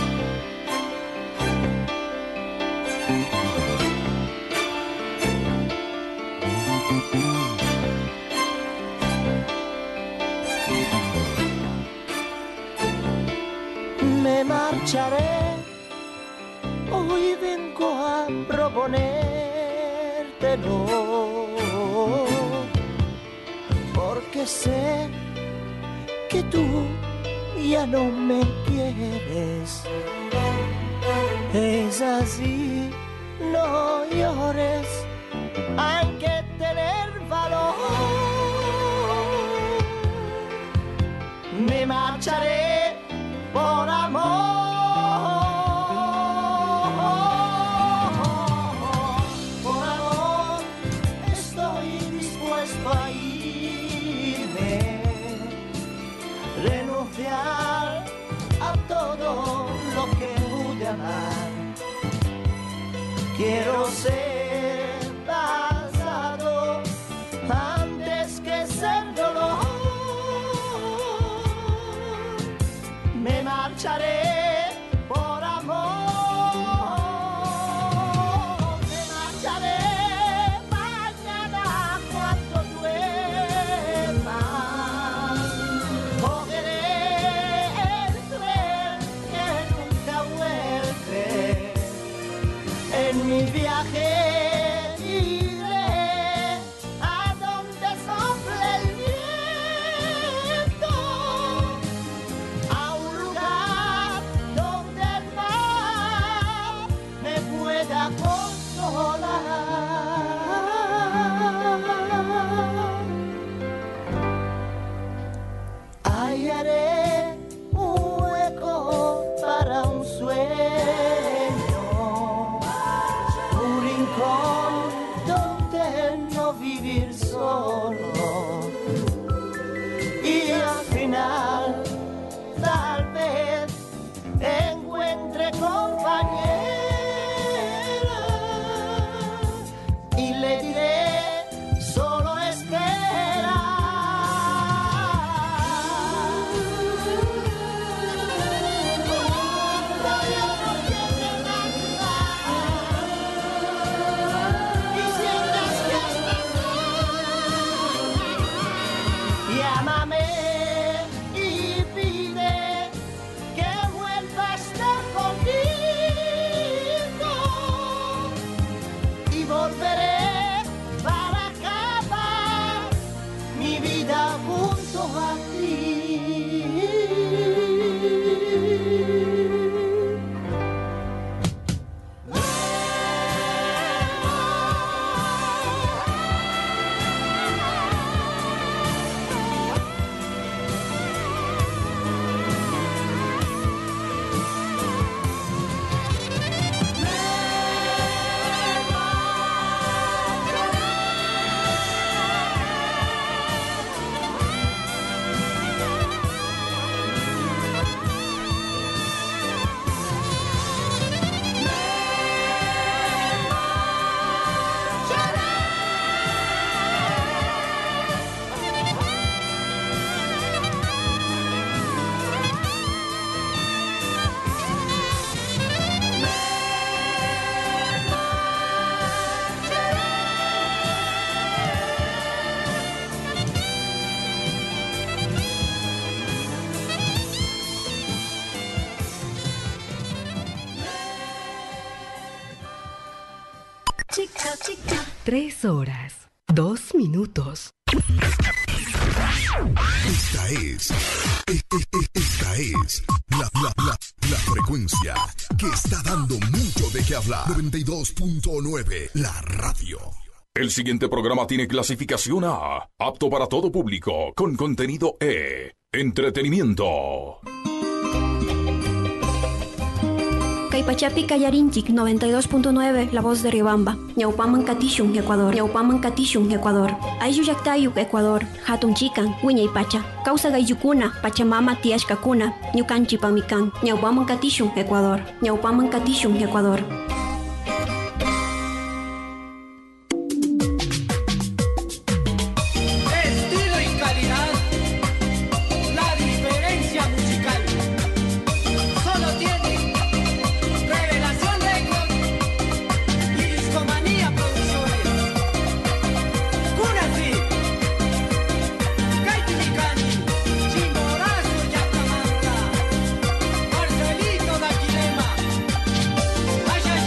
Me marcharé, hoy vengo a proponértelo, porque sé que tú ya no me quieres. Es así, no llores, hay que tener valor. Me marcharé por amor, por amor estoy dispuesto a irme, renunciar a todo lo que pude amar. Quiero ser pasado antes que ser dolor. Me marcharé por amor, me marcharé mañana cuando duerma. Cogeré el tren que nunca vuelve. En mi viaje iré a donde sople el viento, a un lugar donde el mar me pueda consolar. Hallaré un hueco para un sueño, un 3 horas, 2 minutos. Esta es la frecuencia que está dando mucho de qué hablar. 92.9, la radio. El siguiente programa tiene clasificación A, apto para todo público, con contenido E, entretenimiento. Caipachapi Cayarinchic 92.9, La Voz de Riobamba. Ñaupaman Catishun, Ecuador. Ñaupaman Catishun, Ecuador. Ayuyactayuk, Ecuador. Hatun Chican, Wiñay Pacha. Causa Gayucuna, Pachamama Tiashkakuna. Ñucanchi Pamican. Ñaupaman Catishun, Ecuador. Ñaupaman Catishun, Ecuador. Estilo y calidad, la diferencia musical. Solo tiene Revelación Records y Discomanía Producciones. Curafi, Caitimicani, Chimborazo Yacamanca, Marcelito Daquilema, Ayayaca.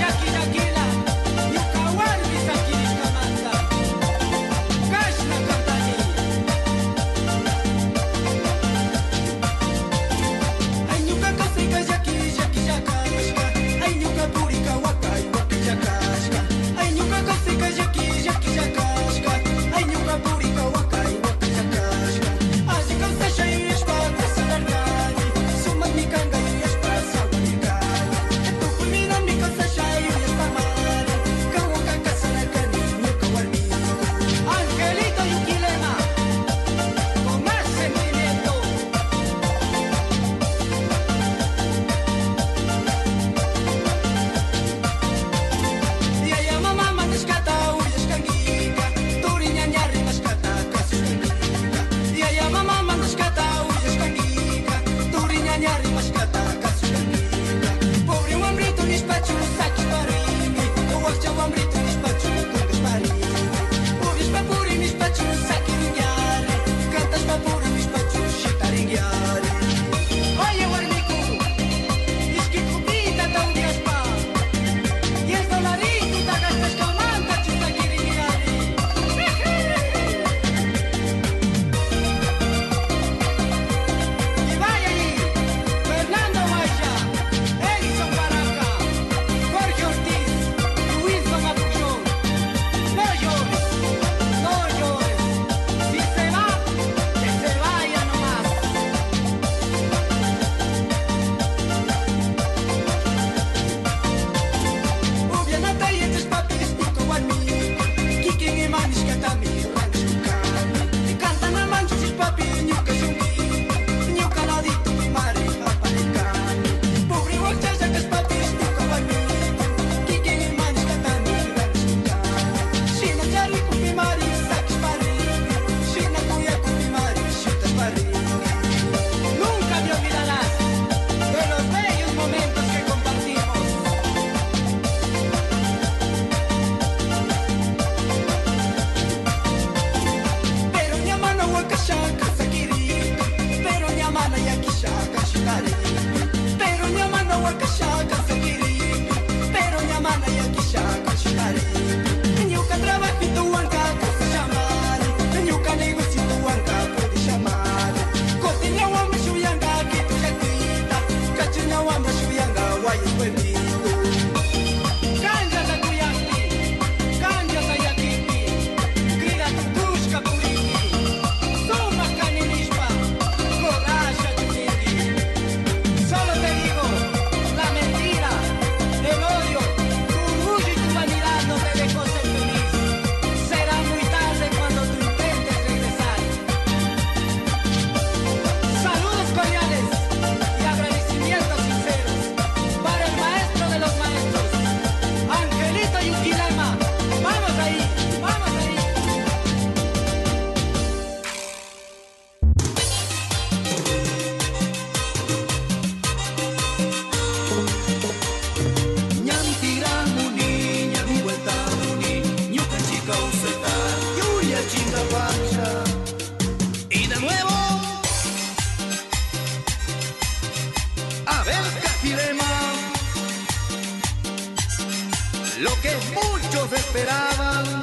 lo que muchos esperaban.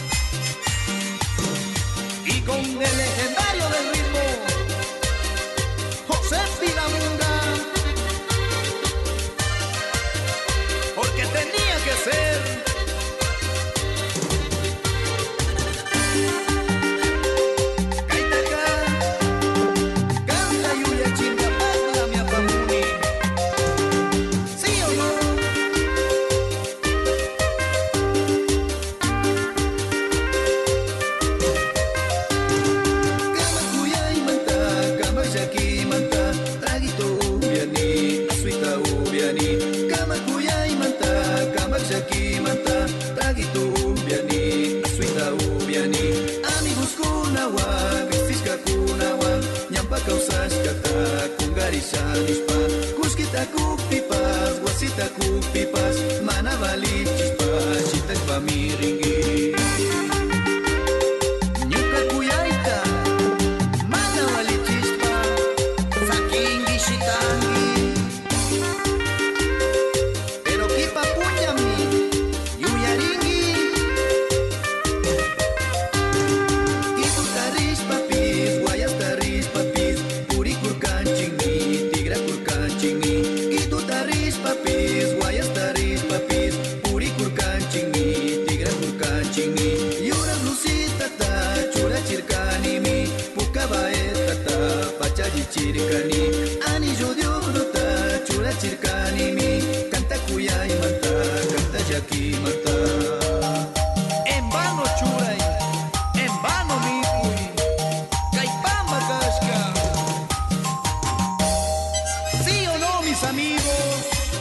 Y con el legendario del ritmo, José Pilamunga, porque tenía que ser. Kuskita kupipas, guasita kupipas, mana bali chispas, chita pamiringi. Nyuka kuyaita, mana bali chispa, sakingi shitangi. Pero kipa punyami, yuyaringi. Itu taris papis, guayas taris papis, puri kurkancing. Papis, guayas taris papis, puri kurkancingi, tigra kurkancingi, yura blusita ta, chura chirkani mi, puka baeta ta, pachaji chirkani, anillo de oro ta, chura chirkani mi, canta kuyay manta, canta yaki manta. En vano churay, en vano mi kuy, caipamba casca. ¿Sí o no, mis amigos?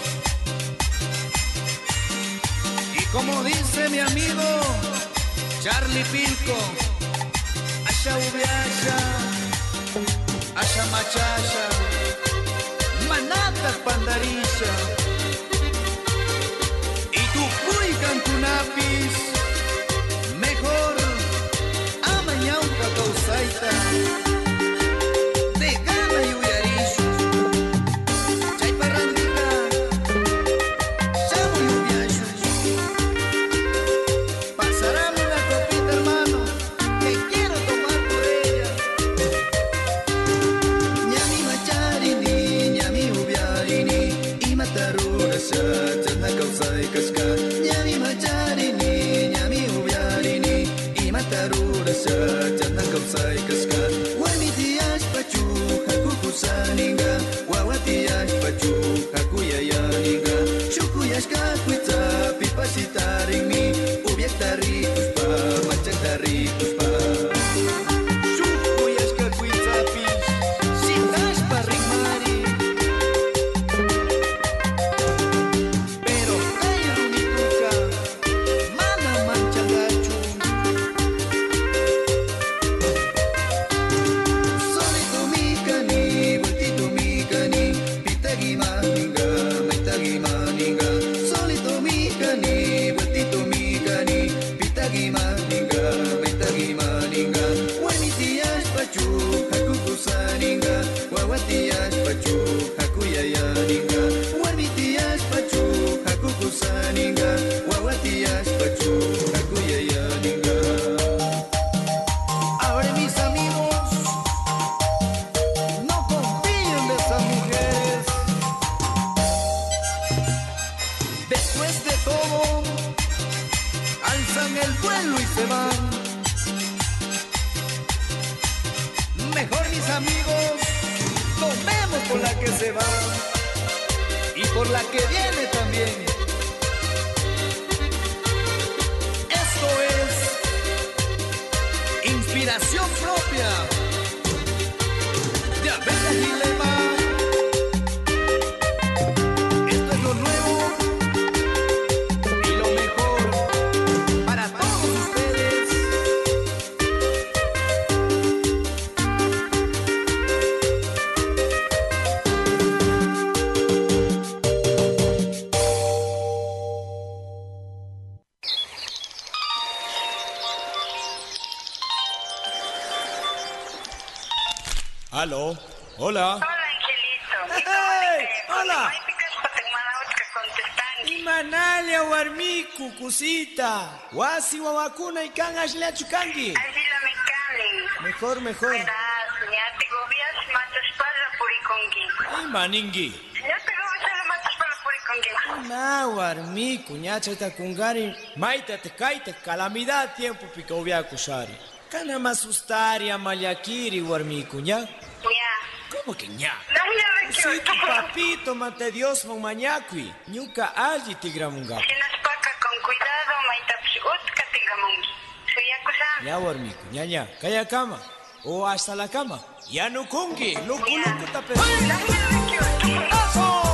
Como dice mi amigo Charlie Pilco, asha ubiasha, asha machasha, manata pandarisha, y tu cuican tunapis, mejor amañauta causaita, de gana y uyarisha, chay parrandita, chamo y ubiasha. Pasarame una copita, hermano, que quiero tomar por ella. Ñami macharini, ñami ubiarini, y matarura chachana causa de casca. Ñami macharini, ñami ubiarini, y matarura chachana causa de casca. Guamitiash pachu, hakukusaninga, guawatiash pachu, hakuyayaninga, chukuyash kakuita, pipasitarini. Tarikus pa, macam tarikus pa. Sukuyas ka kuitapis, sitas parimari. Pero kaya rumituka, mana manchagachu. Solito mikani, bultito mikani, pitagi maninga, maitagi maninga. Solito mikani, bultito mikani. Pitagi maninga, pitagi maninga. Wamitiash pachu, hakukusaninga. Wawatiash pachu, hakuyayaninga. Wamitiash pachu, hakukusaninga. Wawatiash pachu, hakuyayaninga. Ahora mis amigos, no confíen de esas mujeres. Después de todo, alzan el vuelo y se van. Mejor mis amigos, tomemos por la que se va y por la que viene también. Esto es inspiración propia de Abel Gilema. Esto es lo nuevo y lo mejor para todos ustedes. Aló, hola. Hola, Angelito. ¡Hey! ¡Hola! Hola. Canalia warmiku kusita. Wasi wawakuna ikan ashla chukangi. Mejor. Maningi. Na warmiku ñacha ita kungari maita te kaita calamidad tiempo pica ubia kusari. Kana masustari amayakiri warmiku ña. ¿Cómo que ña? Sí, tu papito mate Dios mon mañacui. Ñuka alli tigramunga. Con cuidado maita utka tigramungi. Ya warmiku ña. Kaya cama. O hasta la cama. Ya no kungi. Luku tape. ¡Eso!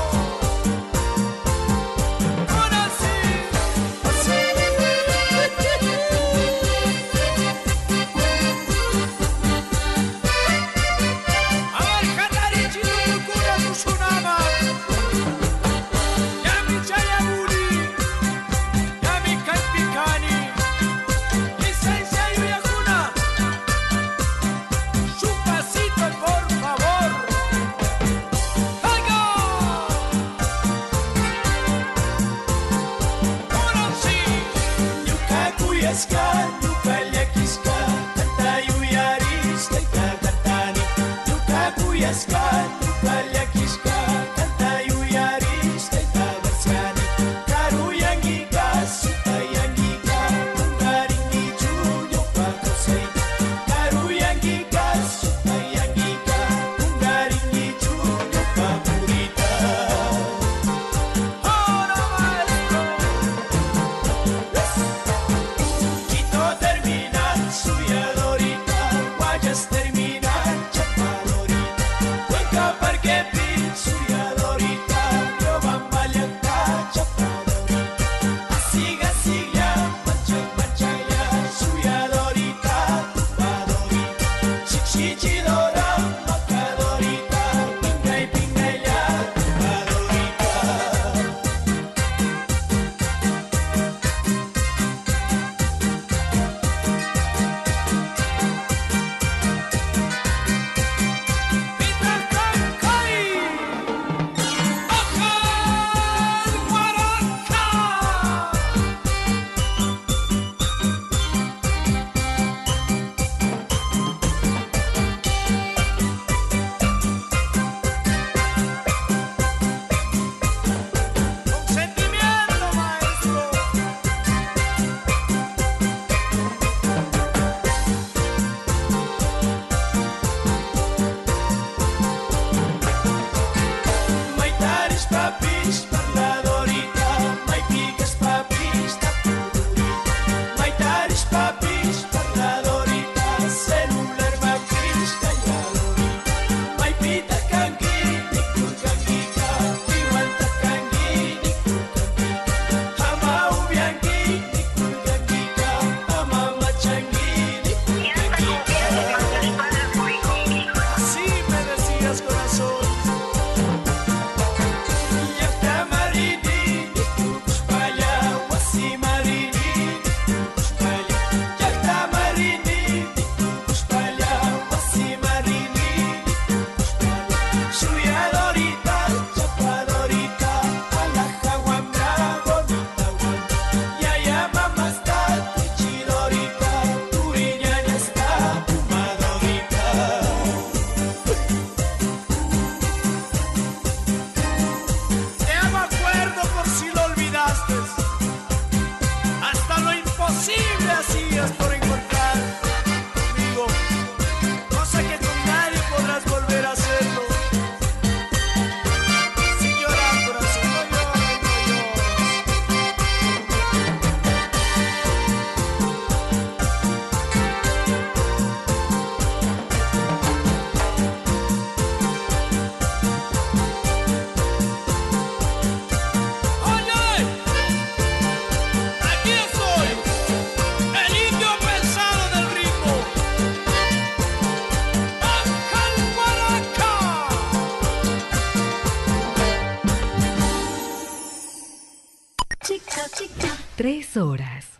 Horas,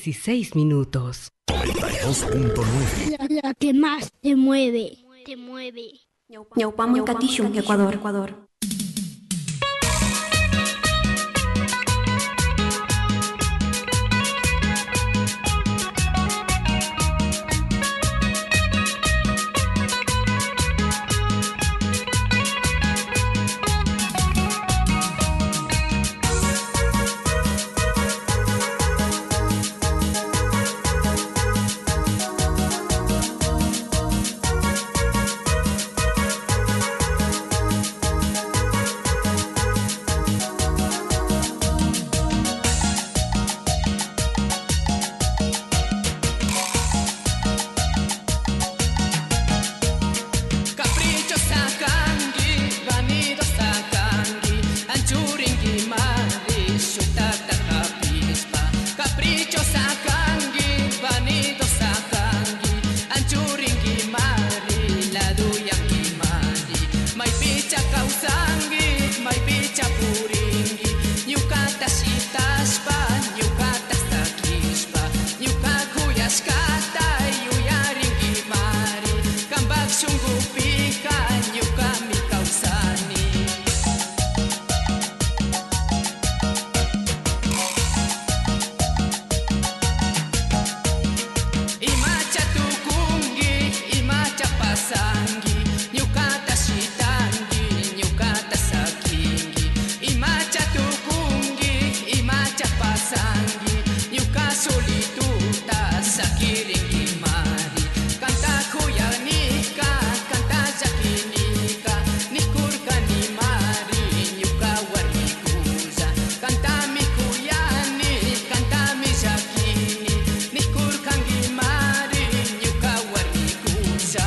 16 minutos. 92.9. La que más te mueve. Ñaupaman Catishun, Ecuador. pasangi Nyuka solituta sakiringi mari Kanta kuyanika, kanta jakinika Nikurka ni mari, nyuka warnikuza Kanta mi kuyani, kanta mi jakini Nikurka ni mari, nyuka warnikuza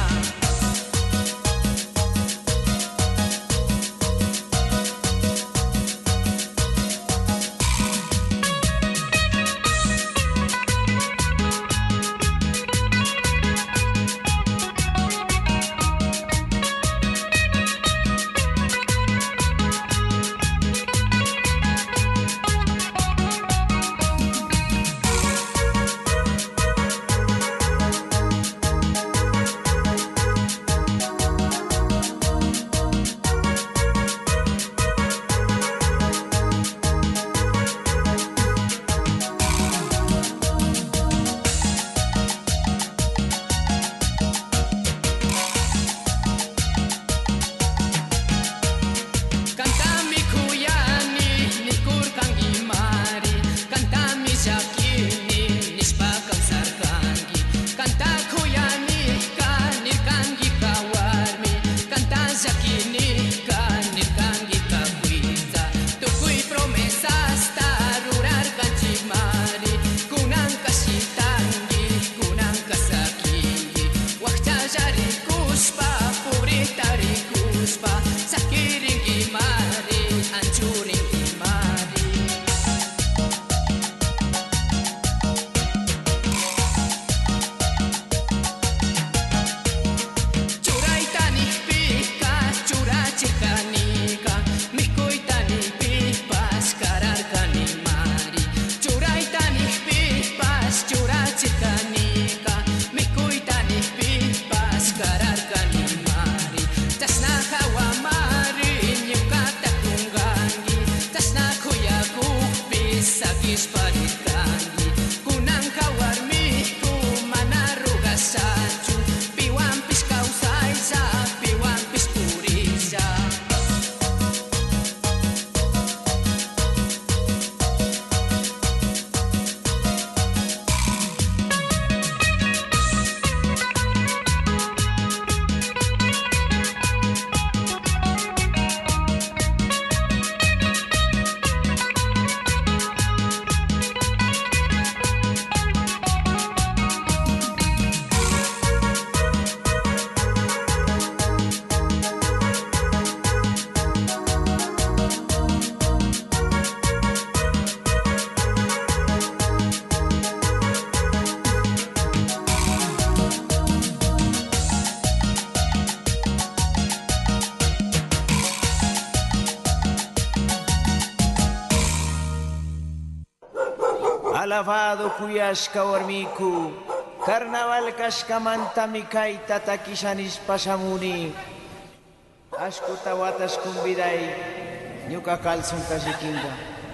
Alabado kuyashka warmiku, carnaval kashkamanta mikaita takishanis pashamuni. Ashkuta watas kumbiday, ñuka calzon kashikinga.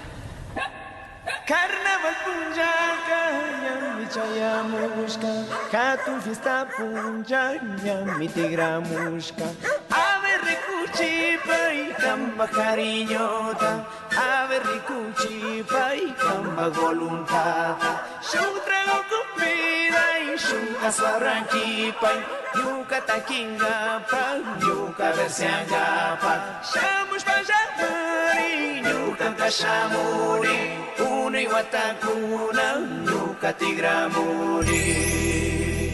Carnaval punjaka, ñami chayamushka, katun fiesta punja, ñami tigramushka. Ave rikuchipa y kamba cariñota, ave rikuchipa y kamba voluntad. Shun trago comida y shun casarranquipa, yuka taquingapa, yuka verseangapa. Shamush pajamari, yuka kashamuri, una iwatakuna, yuka tigramuri.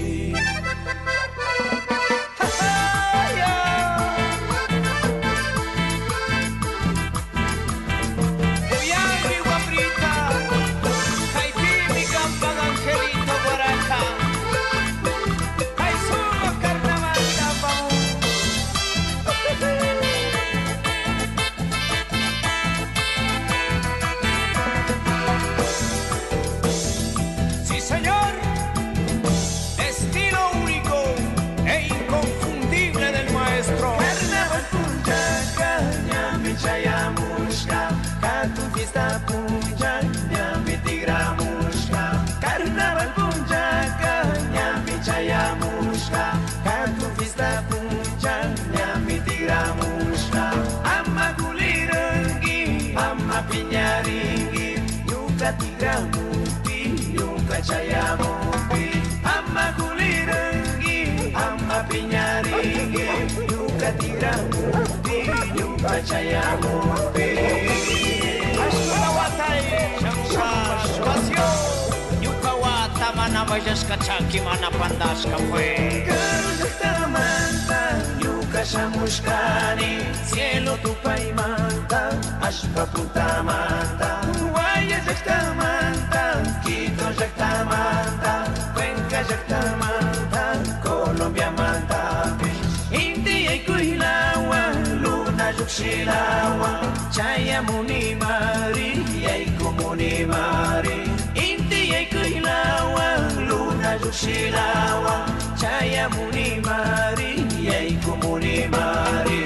Fiesta punja, ñami tigramushka. Carnaval punjaka, ñami chayamushka. Katu fiesta punja, ñami tigramushka. Amma kulirangi, amma piñaringi. yuka tigramupi yuka chayamupi ama kulirangi ama pinyaringi yuka tigramupi yuka chayamupi ashkuna watai shamsha shwasyo yuka wata mana vajas kachaki mana pandas kafue Tamanta, yuka shamushkani, cielo tu paimanta, ashpa puntamanta, guaya yaktamanta, Quito yaktamanta, Cuenca yaktamanta, Colombia manta, India y Cuilawa, Luna yuxilawa, Chayamuni mari, Yaikumuni mari, India y Cuilawa, Luna yuxilawa, Chayamuni mari, Yaikumuni mari.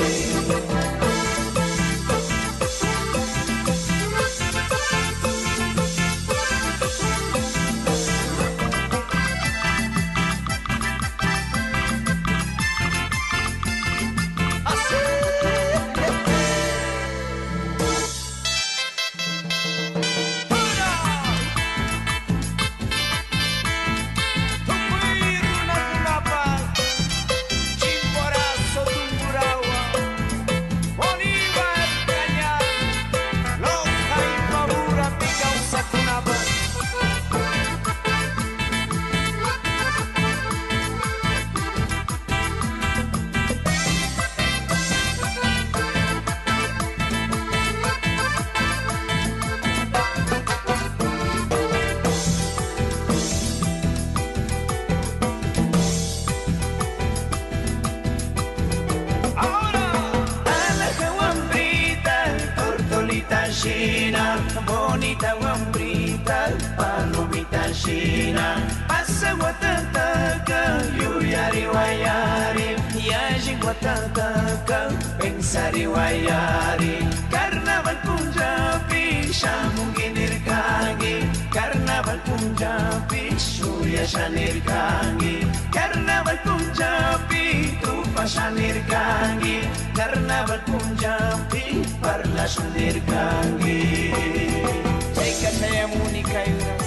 Bonita guambrita, palomita china, pasa guatataka, yuyari wayari, yaji guatataka, pensari wayari, Carnaval Punjabi, shamunginirkangi, Carnaval Punjabi, shuya shanirkangi, Carnaval Punjabi, tupa shanirkangi, Carnaval Punjabi, parla shanirkangi. Cheika chayamuni kayuras,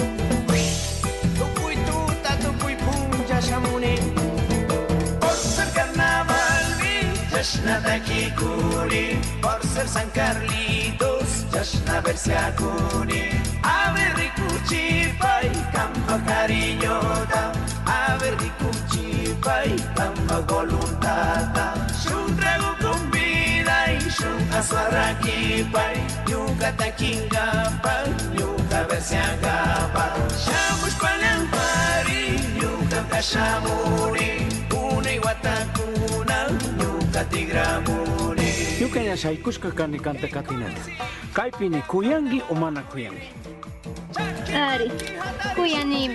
tukuy tuta, tukuy punja shamuni, por ser carnaval vi, yashna dakikuni, por ser San Carlitos, yashna versiakuni, ave rikuchipay, kampa cariñota, ave rikuchipay, kampa voluntata, shundrago con vida y shunga suarrakipay, yuka takingapa, yuka versiagapa, shamush palampari, yuka kashamuni, una iguatakuna, yuka tigramuni. Yuka yashaykushka kani kanta katinata. Kaypini kuyangi o mana kuyangi? Ari, kuyanimi.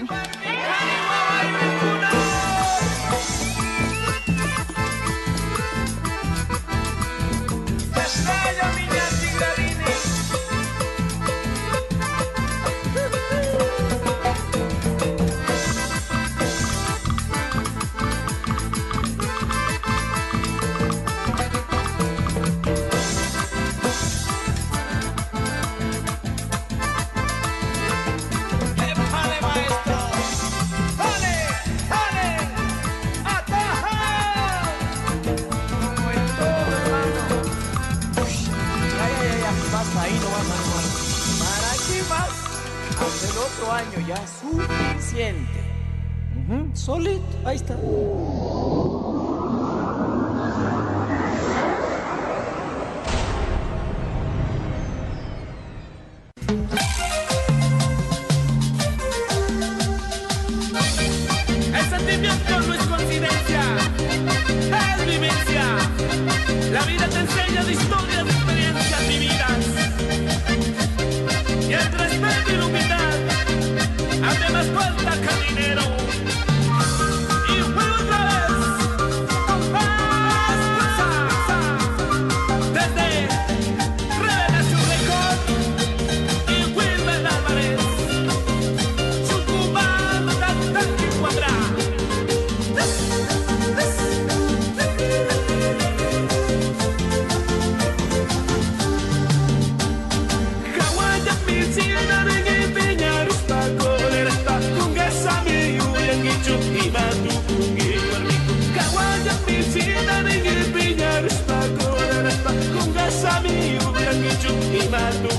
El otro año ya suficiente. Solito, ahí está. El sentimiento no es coincidencia, es vivencia. La vida te enseña de historias, de experiencias vividas. Y el respeto y la humildad hace más falta caminero. Y juego otra vez con más fuerza. Desde Revelación Record y Wilmer Álvarez, Chucumán, Tantanqui Cuadra.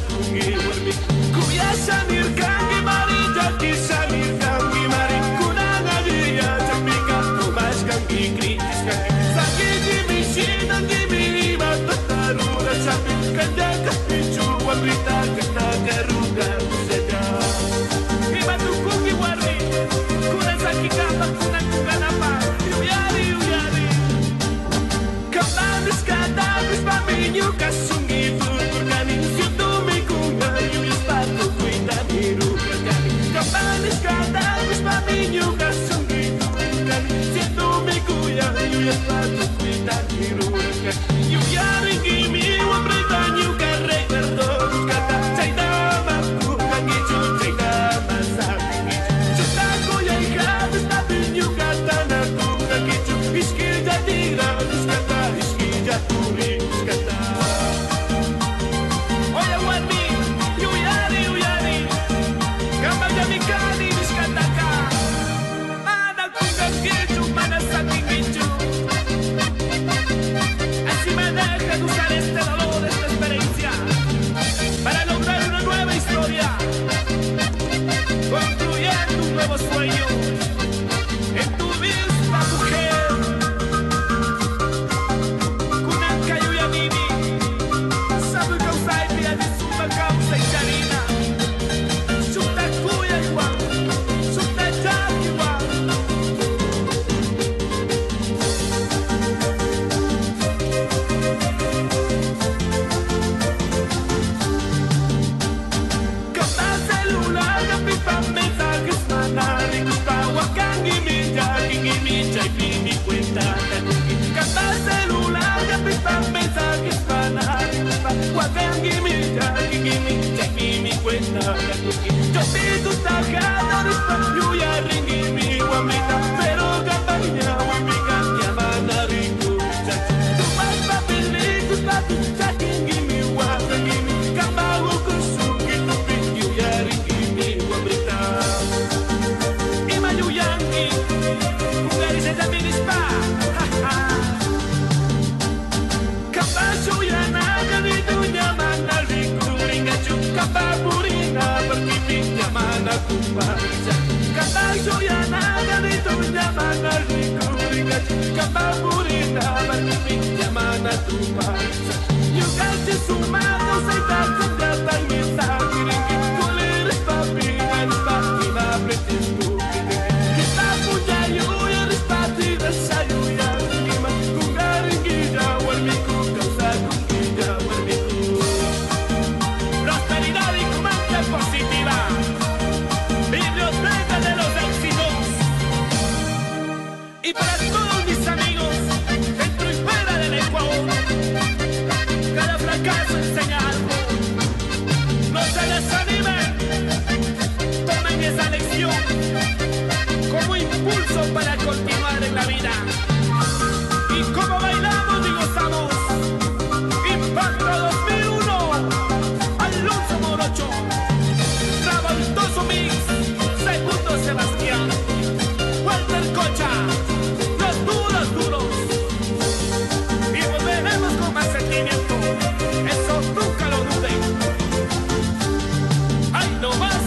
kungi warmi kuya samir kangi mari jaki samir kangi mari kunanga dia tapika kumas kangi kritis kangi saki jimi sinan jimi matatarura sapi kanda kapichu warita kanda karuga seda ibatu kungi warmi kuna saki kapa kuna kunganapa yuyari kababis kadabis paminyo kasungi turkani situ mikunga yuyas patu kuita biru kagani kababis kadabis paminyo kasungi turkani situ mikunga yuyas patu kuita biru kagani yuyari gimi wabretanyo kare perdon kata chaydama kukagi chaydama sabi chutako yay kabis paminyo kata na kukagi iskil jatira kata iskil jaturi kata oya warmi yuyari kama jamikani miskataka mana kukagichu mana satingichu así maneja usar este dolor, esta experiencia para lograr una nueva historia construyendo un nuevo sueño en tu misma mujer kunanka yuyanini sabe causar pia de suma causa y charina suta kuya igual suta jak igual kata celular kapitan mensajes manari kustawa kangi minja pini cuenta kata celular kapitan mensajes manari kustawa kangi minja pini cuenta yo pido tajada de español y ringi mi guamita pero campaña wimika yamana riku tu más papeliku patu chakingi mi wakangi mi kambago kusuki tu pinyu ya ringi mi guamita ima yuyangi kungari se tamini spa kapasyo yanaga ni dunya mana riku ringachu kapapurina perkipin yamana kumbarisa kapasyo yanaga ni dunya mana riku ringachu kapapurina perkipin yamana kumbarisa yukachi sumado saitan sangatan mensaje ringi kuliris papi ganis papi na pretesku kita punya yuyaris pati rasa yuyar kima kungaring gida warmiku causa kungida warmiku prosperidad y comarca positiva biblioteca de los éxitos y para todos mis amigos dentro y fuera del Ecuador cada fracaso enseña algo no se desanimen tomen esa lección como impulso para continuar en la vida y como bailamos y gozamos Impacto 2001 Alonso Morocho Travoltoso Mix Segundo Sebastián Walter Cocha Los duros y volveremos con más sentimiento eso nunca lo duden ¡ay no más!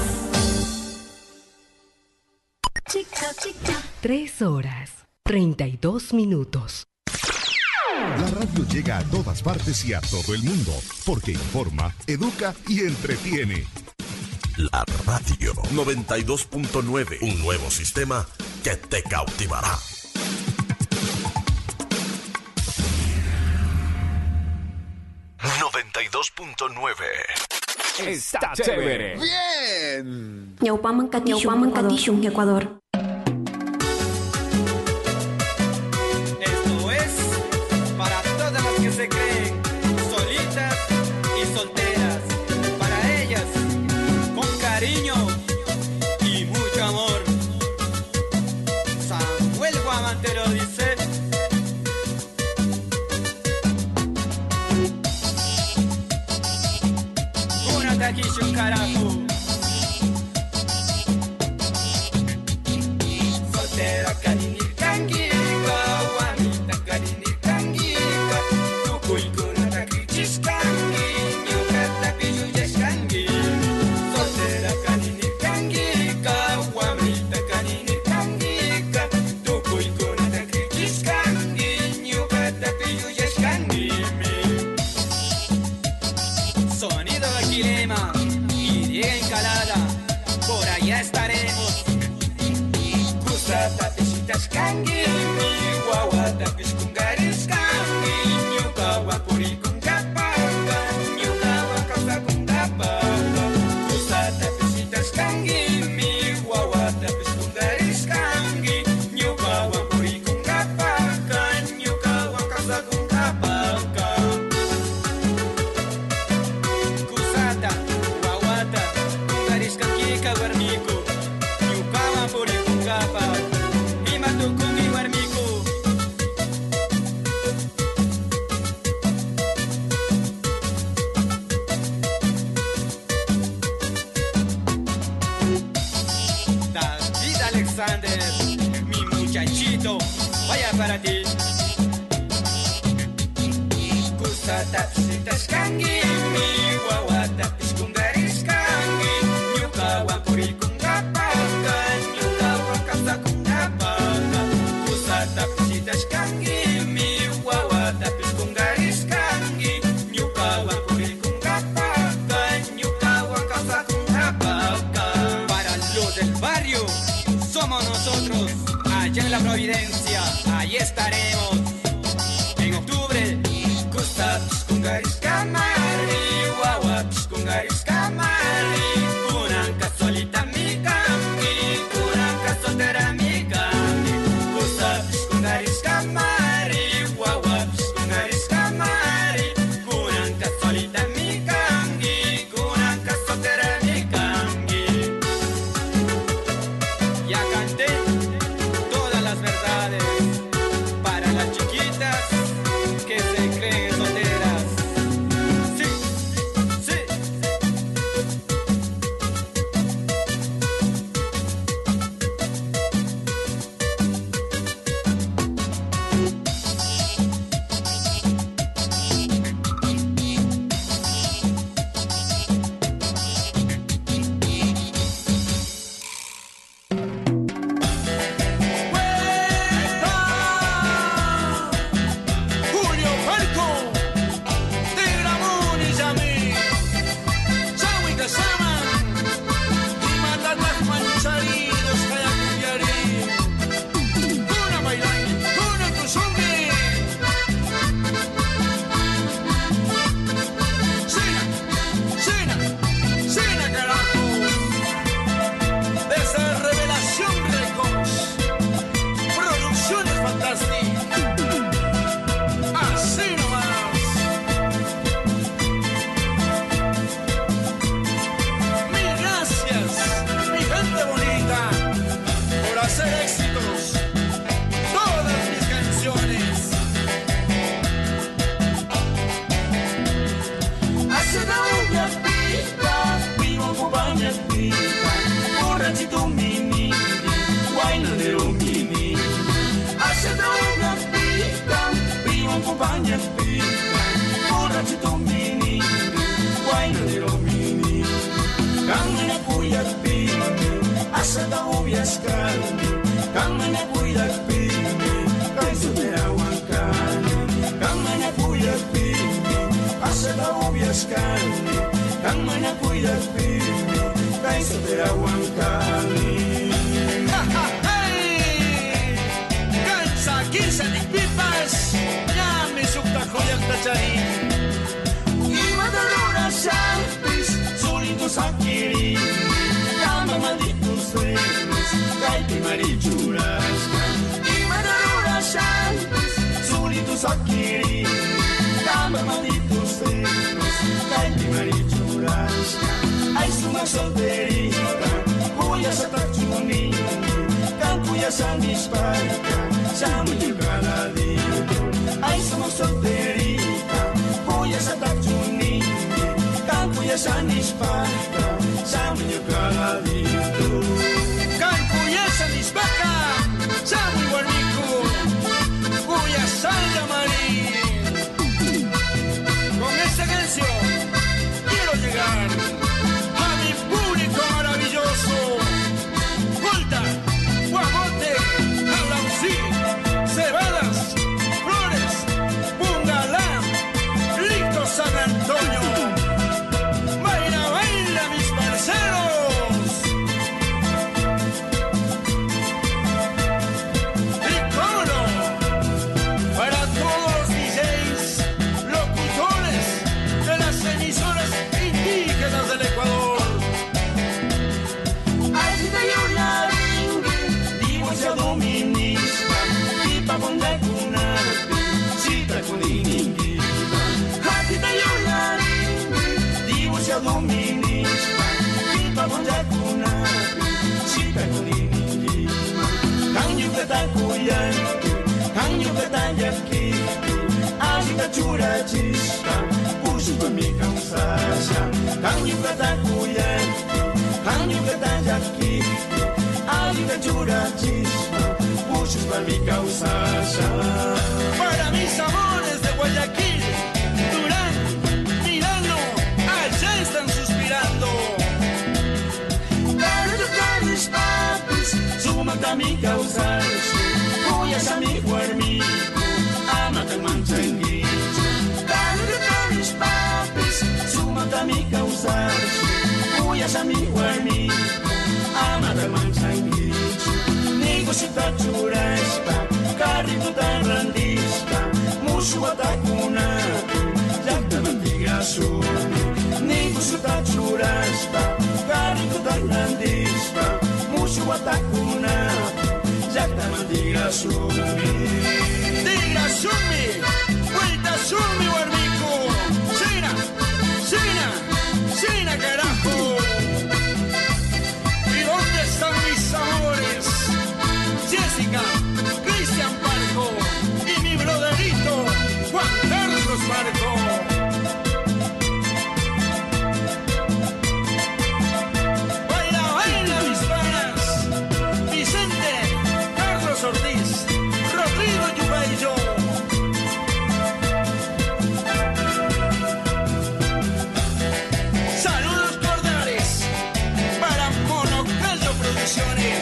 3 horas, 32 minutos. La radio llega a todas partes y a todo el mundo, porque informa, educa y entretiene. La radio 92.9, un nuevo sistema que te cautivará. Está chévere. Bien. Ñaupaman Catishun, Ecuador. Esto es para todas las que se creen solitas y solteras. Para ellas, con cariño y mucho amor. Samuel Guamantero dice. Taquicho carajo. Soltera carini canguica, guamita carini canguica, tu cuicuna taquichis canguinho, cata pillo yescan tapsitas kangi mi wawata piskungaris kangi nyukawa puri kungapaka nyukawa kasa kungapaka kusa tapsitas kangi mi wawata piskungaris kangi nyukawa puri kungapaka nyukawa kasa kungapaka kusata wawata kungaris kangi kawarmiko nyukawa puri kungapaka imatukungi warmiko David Alexander, mi muchachito, vaya para ti. Kusa tapsitas kangi, mi wawata piskungaris kangi, nyukawa puri kungapaka, nyukawa kasa kungapaka. Kusa tapsitas kangi, mi wawata piskungaris kangi, nyukawa puri kungapaka, nyukawa kasa kungapaka. Para los del barrio, somos nosotros, allá en la Providencia, ahí estaremos. En octubre, Gustav Kungaris Kamari, Wawaps Kungaris Kamari, Kunanka solita mi kami, Kunanka soltera mi kami, Gustav Kungaris Kamari, Wawaps Kungaris Kamari, Kunanka solita mi kami, Kunanka soltera mi kami. Ya canté todas las verdades para las chiquitas que se creen solteras. Sí, sí. Julio Falco, Tigramón y Yamí, Chawi Casaman, y Matatas Mancharinos, Kayakuyarí, Kuna Bailani, Kuna Kusumi, China, China, carajo, desde Revelación Records, Producciones Fantásticas. Así nomás. Mil gracias, mi gente bonita, por hacer éxitos todas mis canciones. Hace una pista, vivo con bañas pista, borrachito mini, guaynadero mini. Hace una pista, vivo con bañas pista, borrachito mini, guaynadero mini. Camina cuya pini, hace tabubias calmi, camina cuya pini, caizo de aguancani. Camina cuya pini, hace tabubias calmi, camina cuya pini, caizo de aguancani. Cansa, quince ni pipas, ya me sukta joyal tacharín. Y madalora champis, solitos adquirí. Llama malditos sueños, caipi marichurasca. Y madalora champis, solitos adquirí. Llama malditos sueños, caipi marichurasca. Ay, suma solterita, cuya satachuni, can cuya sanisparca, samuyo caladito. Ay, somos solterita, cuya satachuni, can cuya sanisparca, samuyo caladito. Can cuya sanisparca, samuyo guarnico, cuya salga marín. Con esta canción quiero llegar a mi público maravilloso. Volta, Guamote, Aulausí, Cebadas, Flores, Pungalá, Licto San Antonio. Baila, baila, mis parceros. katakuyan kanyo katayaki asika churachispa pushpa mi kausasha kanyo katakuyan kanyo katayaki asika churachispa pushpa mi kausasha. Para mis amores de Guayaquil, Durán, Milano, allá están suspirando. Canis papis, sumata mi causal, cuyas a mi huermi, amata manchanguicho. Canis papis, sumata mi causal, cuyas a mi huermi, amata manchanguicho. Negocita churaspa, carrito tan randispa, musuata kunatu, yakta mantigasu. Negocita churaspa, carrito tan randispa, musuata kunatu, yakta mantigasu. Tigasumi, vuelta sumi, huermico. Sina, Sina, Sina, carajo. ¿Y dónde están mis amores? Jessica, Cristian Parco y mi broderito Juan Carlos Parco. Baila, baila mis panas, Vicente, Carlos Ortiz, Rodrigo Yubayo. Saludos cordiales para Monocayo Producciones.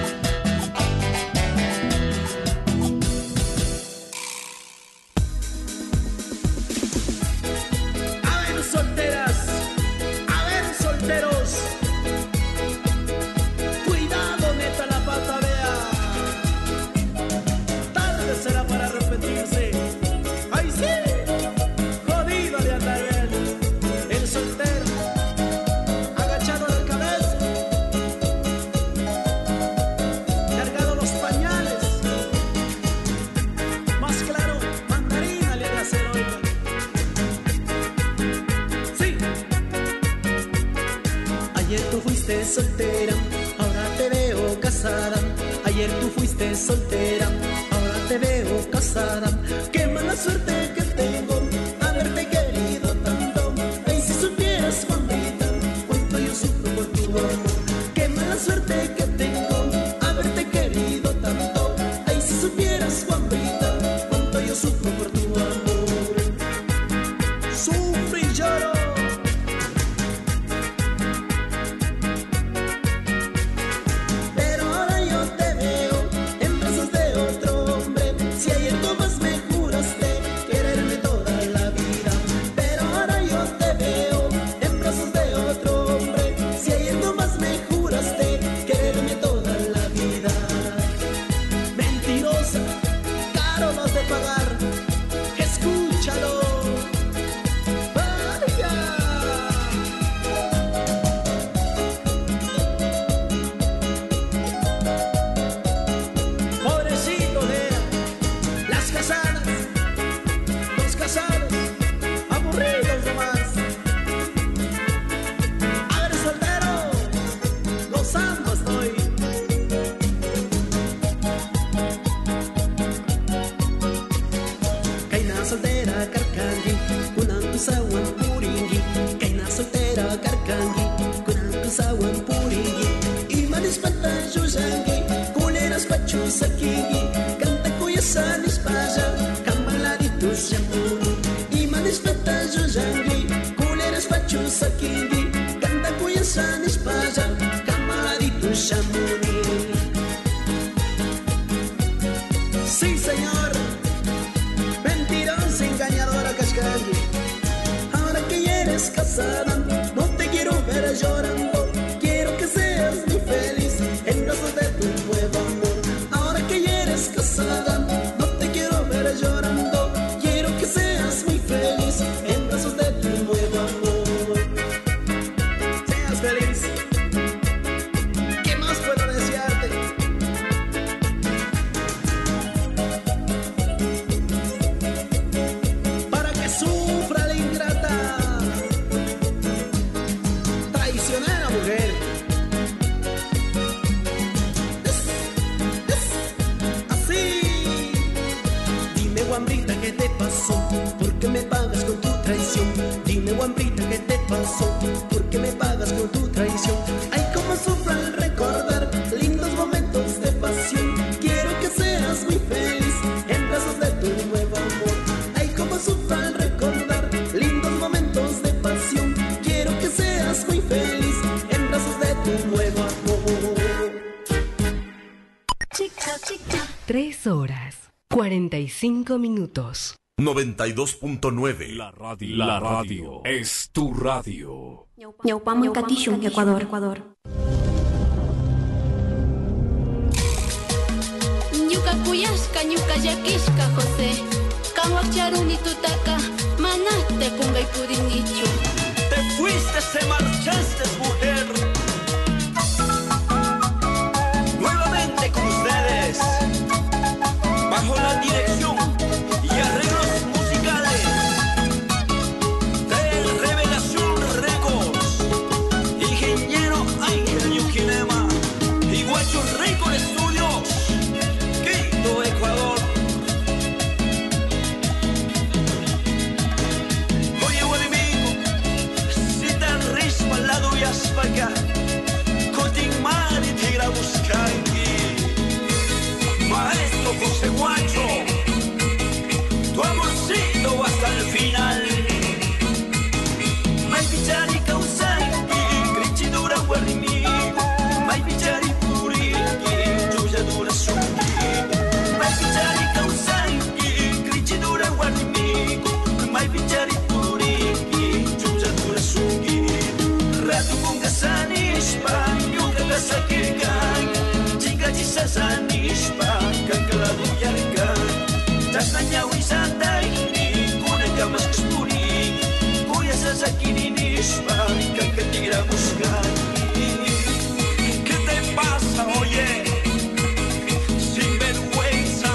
Soltera, ahora te veo casada. Ayer tú fuiste soltera, ahora te veo casada. Qué mala suerte que tengo, haberte querido tanto. Ay, si supieras, Juanita, cuánto yo sufro por tu amor. Qué mala suerte que tengo, haberte querido tanto. Ay, si supieras, Juanita, cuánto yo sufro por tu amor. Sufro y lloro. Sí, señor. Mentirosa, engañadora, cascagui. Ahora que ya eres casada, no te quiero ver llorando. Quiero que seas muy feliz en brazos de tu nuevo amor. Ahora que ya eres casada, no te quiero ver llorando. Quiero que seas muy feliz en brazos de tu nuevo amor. Seas feliz. ¿Qué más puedo desearte? Para que sufra la ingrata, traicionera mujer. guambrita, ¿qué te pasó? ¿Por qué me pagas con tu traición? Ay, cómo sufro al recordar lindos momentos de pasión. Quiero que seas muy feliz en brazos de tu nuevo amor. Ay, cómo sufro al recordar lindos momentos de pasión. Quiero que seas muy feliz en brazos de tu nuevo amor. 3 horas, 45 minutos. 92.9. La radio es tu radio. Ñaupaman Catishun, Ecuador. Ñuka kuyashka, ñuka llakishka, José. Kanwak charuni tutaka, manate kungay pudinichu. Te fuiste, te marchaste, mujer. Nuevamente con ustedes, bajo la dirección y arreglos musicales de Revelación Records, ingeniero Ángel Yuquilema y Guacho Record Studios, Quito, Ecuador. Oye, Guadimico, si tan respaldado y aspaca, Cotimar y Tigra Buscangui. Maestro José Guacho, tu amorcito hasta el final. Mai pichari causangi, crichidura guarrimigo. Mai pichari puriki, chuyadura sungi. Mai pichari causangi, crichidura guarrimigo. Mai pichari puriki, chuyadura sungi. Ratu bunga sanishpa, yuka kasakirgan. Jika jisa sanishpa, kakaladu yargan. Tasnanya wisantai, kuneka mas kspuri. Kuya sasakini nishpa, kakatira musgani. ¿Qué te pasa, oye? Sin vergüenza.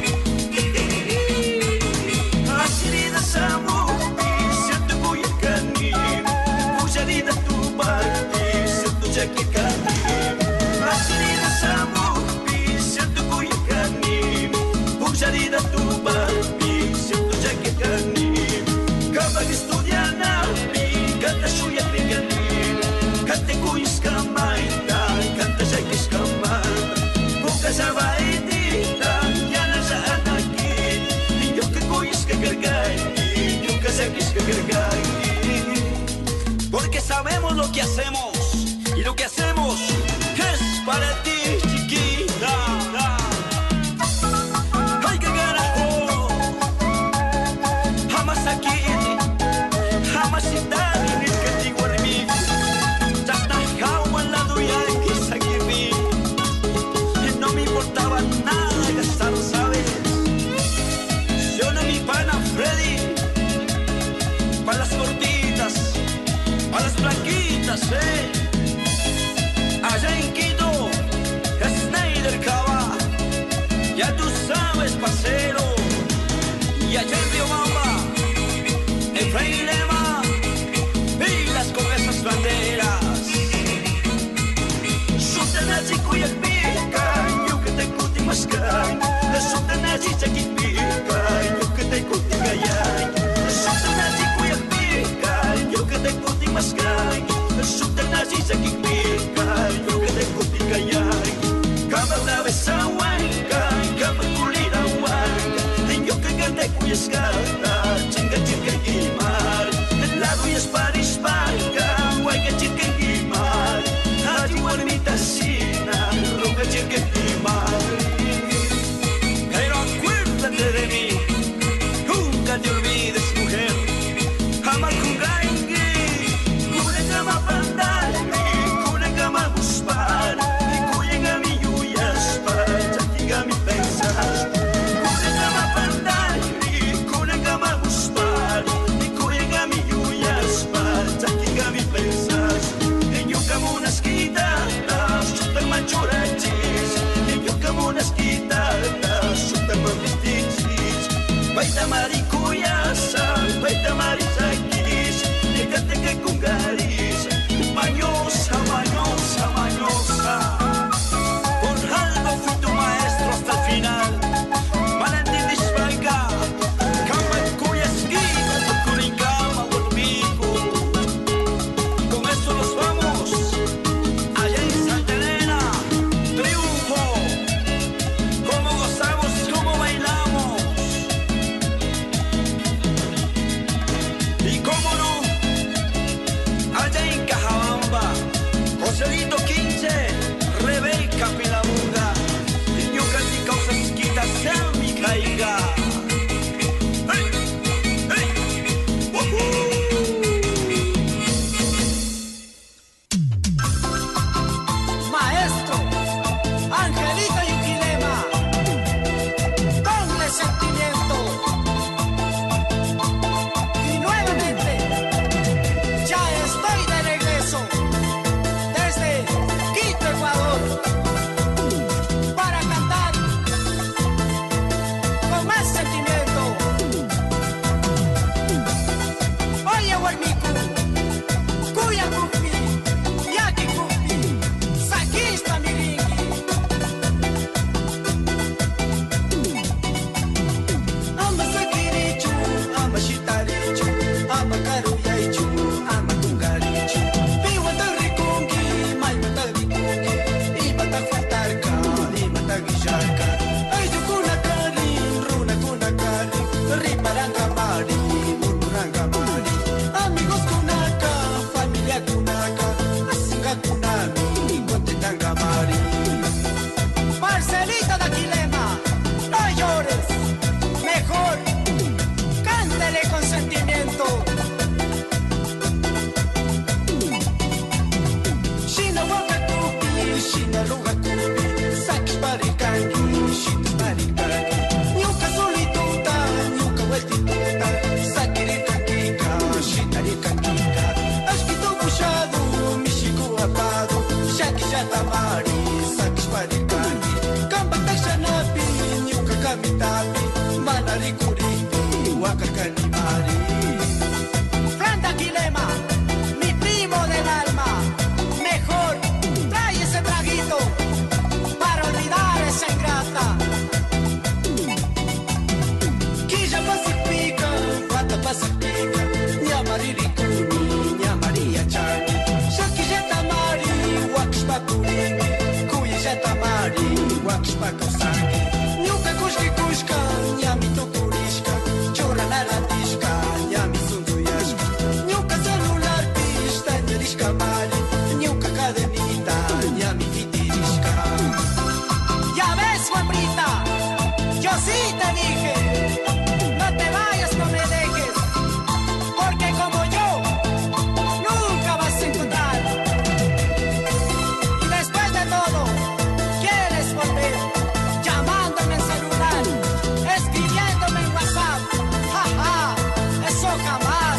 Asirida samu, siento kuya kani. Pujarida tu bati, siento jaki kani. Asirida samu, siento kuya kani. Pujarida tu bati, siento jaki kani. Kapag estudiana, kanta suya pigani. Kante kuyis kamay, kanta jaki kamay. Buka sa baitita, yana sa anaki. Ninyo ka kuyis kagargay, ninyo ka sakis kagargay. Porque sabemos lo que hacemos, y lo que hacemos es para ti, chiquita. Ay, qué carajo, jamás aquí, jamás itali, ni que te guarmi. Hasta jao al lado y aquí aquí vi. Y no me importaba nada gastar, ¿sabes? Yo no mi pana Freddy, para las gorditas, para las blanquitas, allá en Quito, Kuyatamari, Sakishparikani, Kambatasanapi, Nyuka Kamitapi, Manarikuripi, Wakakanimari. Franda Quilema, mi primo del alma, mejor trae ese traguito para olvidar esa ingrata. Quilla Pacifica, Pata Pacifica, Ñamaririkuni, Ñamaria Chani, Shakiyatamari, Wakishpakurimi, Kuyatamari, Wakishpakosaki, Ñuka Kushki Kushka, Ñamito Kurishka, Choranaratisca, Ñami Sunduyashka, Ñuka celular pista, Ñerishka Mari, Ñuka cadenita, Ñami Vitirishka. Ya ves, guambrita, yo sí te dije, no te vayas, no me dejes, porque como yo, nunca vas a encontrar. Y después de todo, quieres volver, llamándome en celular, escribiéndome en WhatsApp, jaja, eso jamás.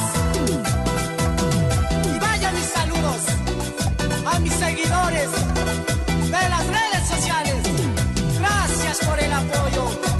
Y vaya mis saludos a mis seguidores de las redes sociales. Gracias por el apoyo.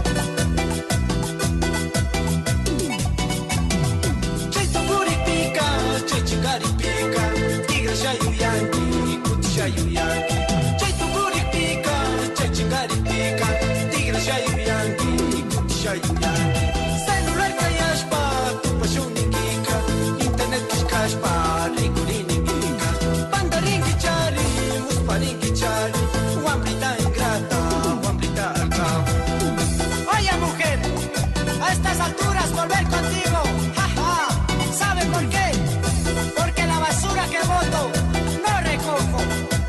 Chaytukuripika, Chaychikaripika, Tigra Shayuyanki, Kuti Shayuyanki. Chaytukuripika, Chaychikaripika, Tigra Shayuyanki, Kuti Shayuyanki. Celular Kayashpa, Tupa Shuningika, Internet Kishkashpa, Rikuriningika. Pandaringi Chari, Musparingi Chari, Wambrita ingrata, Wambrita alcabo. Oye, mujer, a estas alturas volver contigo, jaja, ¿sabe por qué? Porque la basura que boto no recojo.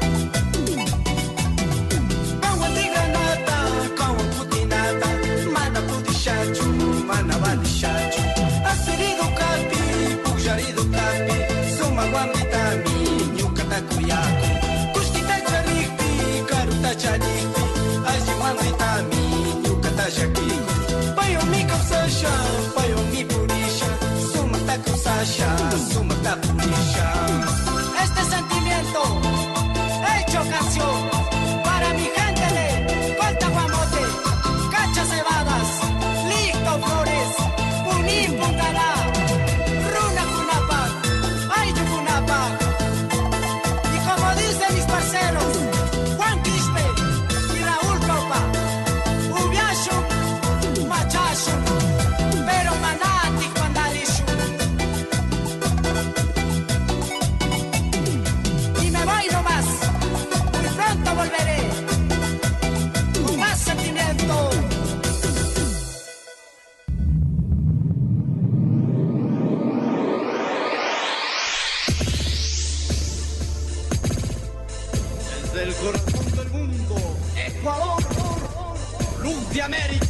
Kawan tigranata, kawan putinata, mana putishachu, mana valishachu. Asirido kapi, pujarido kapi, suma wambitami, nyukata kuyaku. Kushkita charikpi, karuta charikpi, aji wambitami, nyukata shakiku. Payo mi kausasha, payo mi purisha, suma ta kausasha, suma ta purisha. Este sentimiento hecho canción para mi gente de Colta Guamote, Cacha Cebadas, Listo Flores, Punín Puntalá, Runa Cunapac, Ayu Cunapac. Y como dicen mis parceros, Juan Quispe y Raúl Copa, Ubiashu, Machashu, pero Manati Pandalishu. Y me voy nomás, muy pronto volveré, con más sentimiento. Desde el corazón del mundo, Ecuador, luz de América.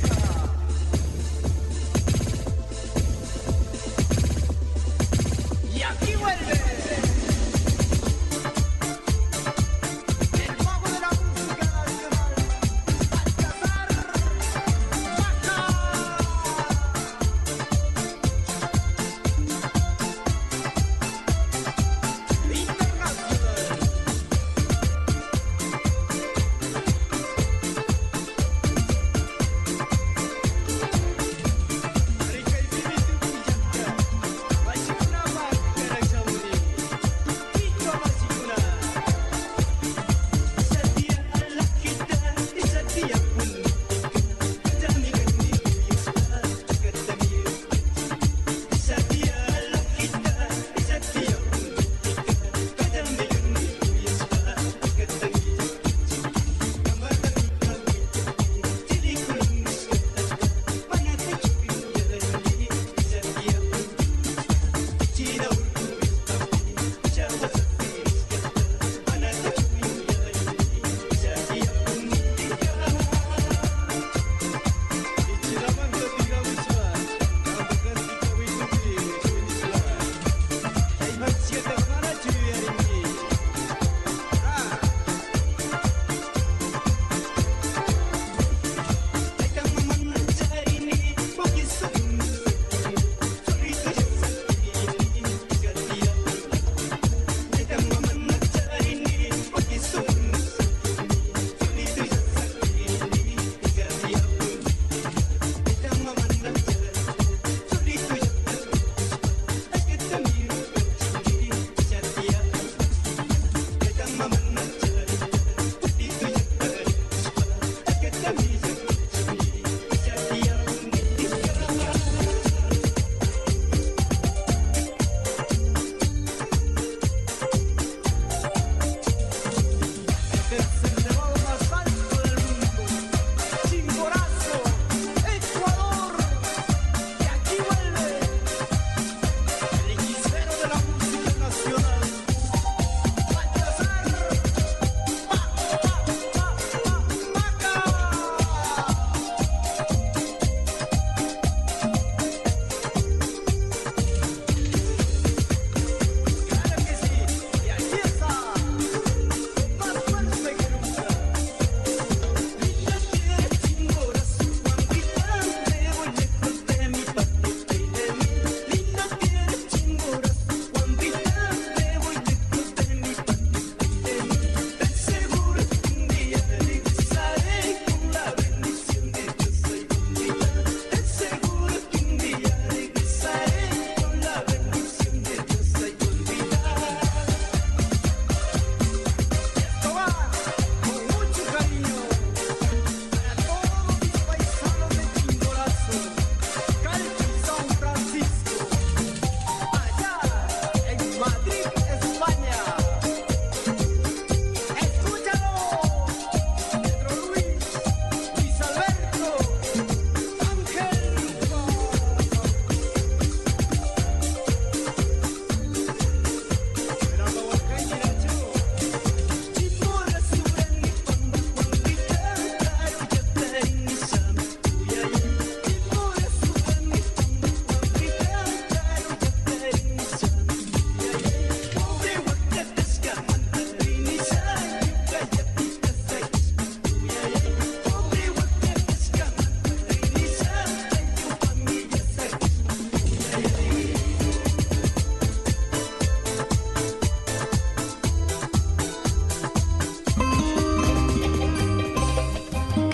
Y aquí vuelve el mago de la música nacional, Baltasar Baca. Internacional.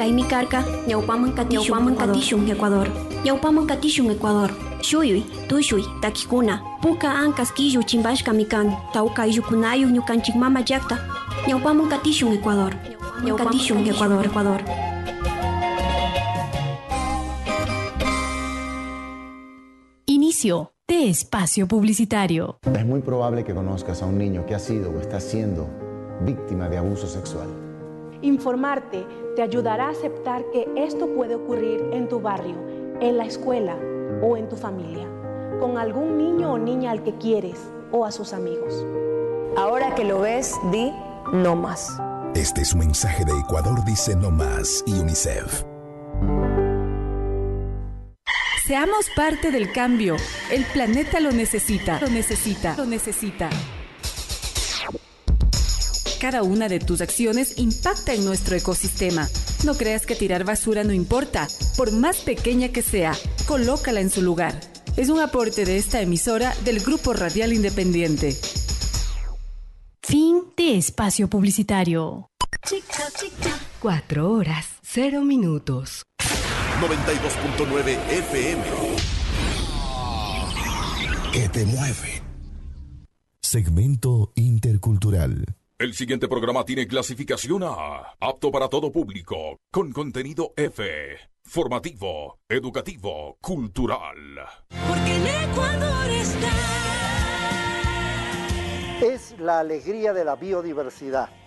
Kaimi Karka, Ñaupaman Katishun, Ecuador. Ñaupaman Katishun, Ecuador. Shuyuy, Tushuy, Takikuna, Puka Ancas Quillo Chimbashka Mikan, Tauka Yukunayu, Ñukanchik Mama Yakta. Ñaupaman Katishun, Ecuador. Ñaupaman Ecuador, Ecuador. Inicio de espacio publicitario. Es muy probable que conozcas a un niño que ha sido o está siendo víctima de abuso sexual. Informarte te ayudará a aceptar que esto puede ocurrir en tu barrio, en la escuela o en tu familia, con algún niño o niña al que quieres o a sus amigos. Ahora que lo ves, di no más. Este es un mensaje de Ecuador Dice No Más y UNICEF. Seamos parte del cambio. El planeta lo necesita. Lo necesita. Lo necesita. Cada una de tus acciones impacta en nuestro ecosistema. No creas que tirar basura no importa, por más pequeña que sea, colócala en su lugar. Es un aporte de esta emisora del Grupo Radial Independiente. Fin de espacio publicitario. 4 horas, 0 minutos. 92.9 FM. ¿Qué te mueve? Segmento intercultural. El siguiente programa tiene clasificación A, apto para todo público, con contenido F, formativo, educativo, cultural. Porque en Ecuador está. Es la alegría de la biodiversidad.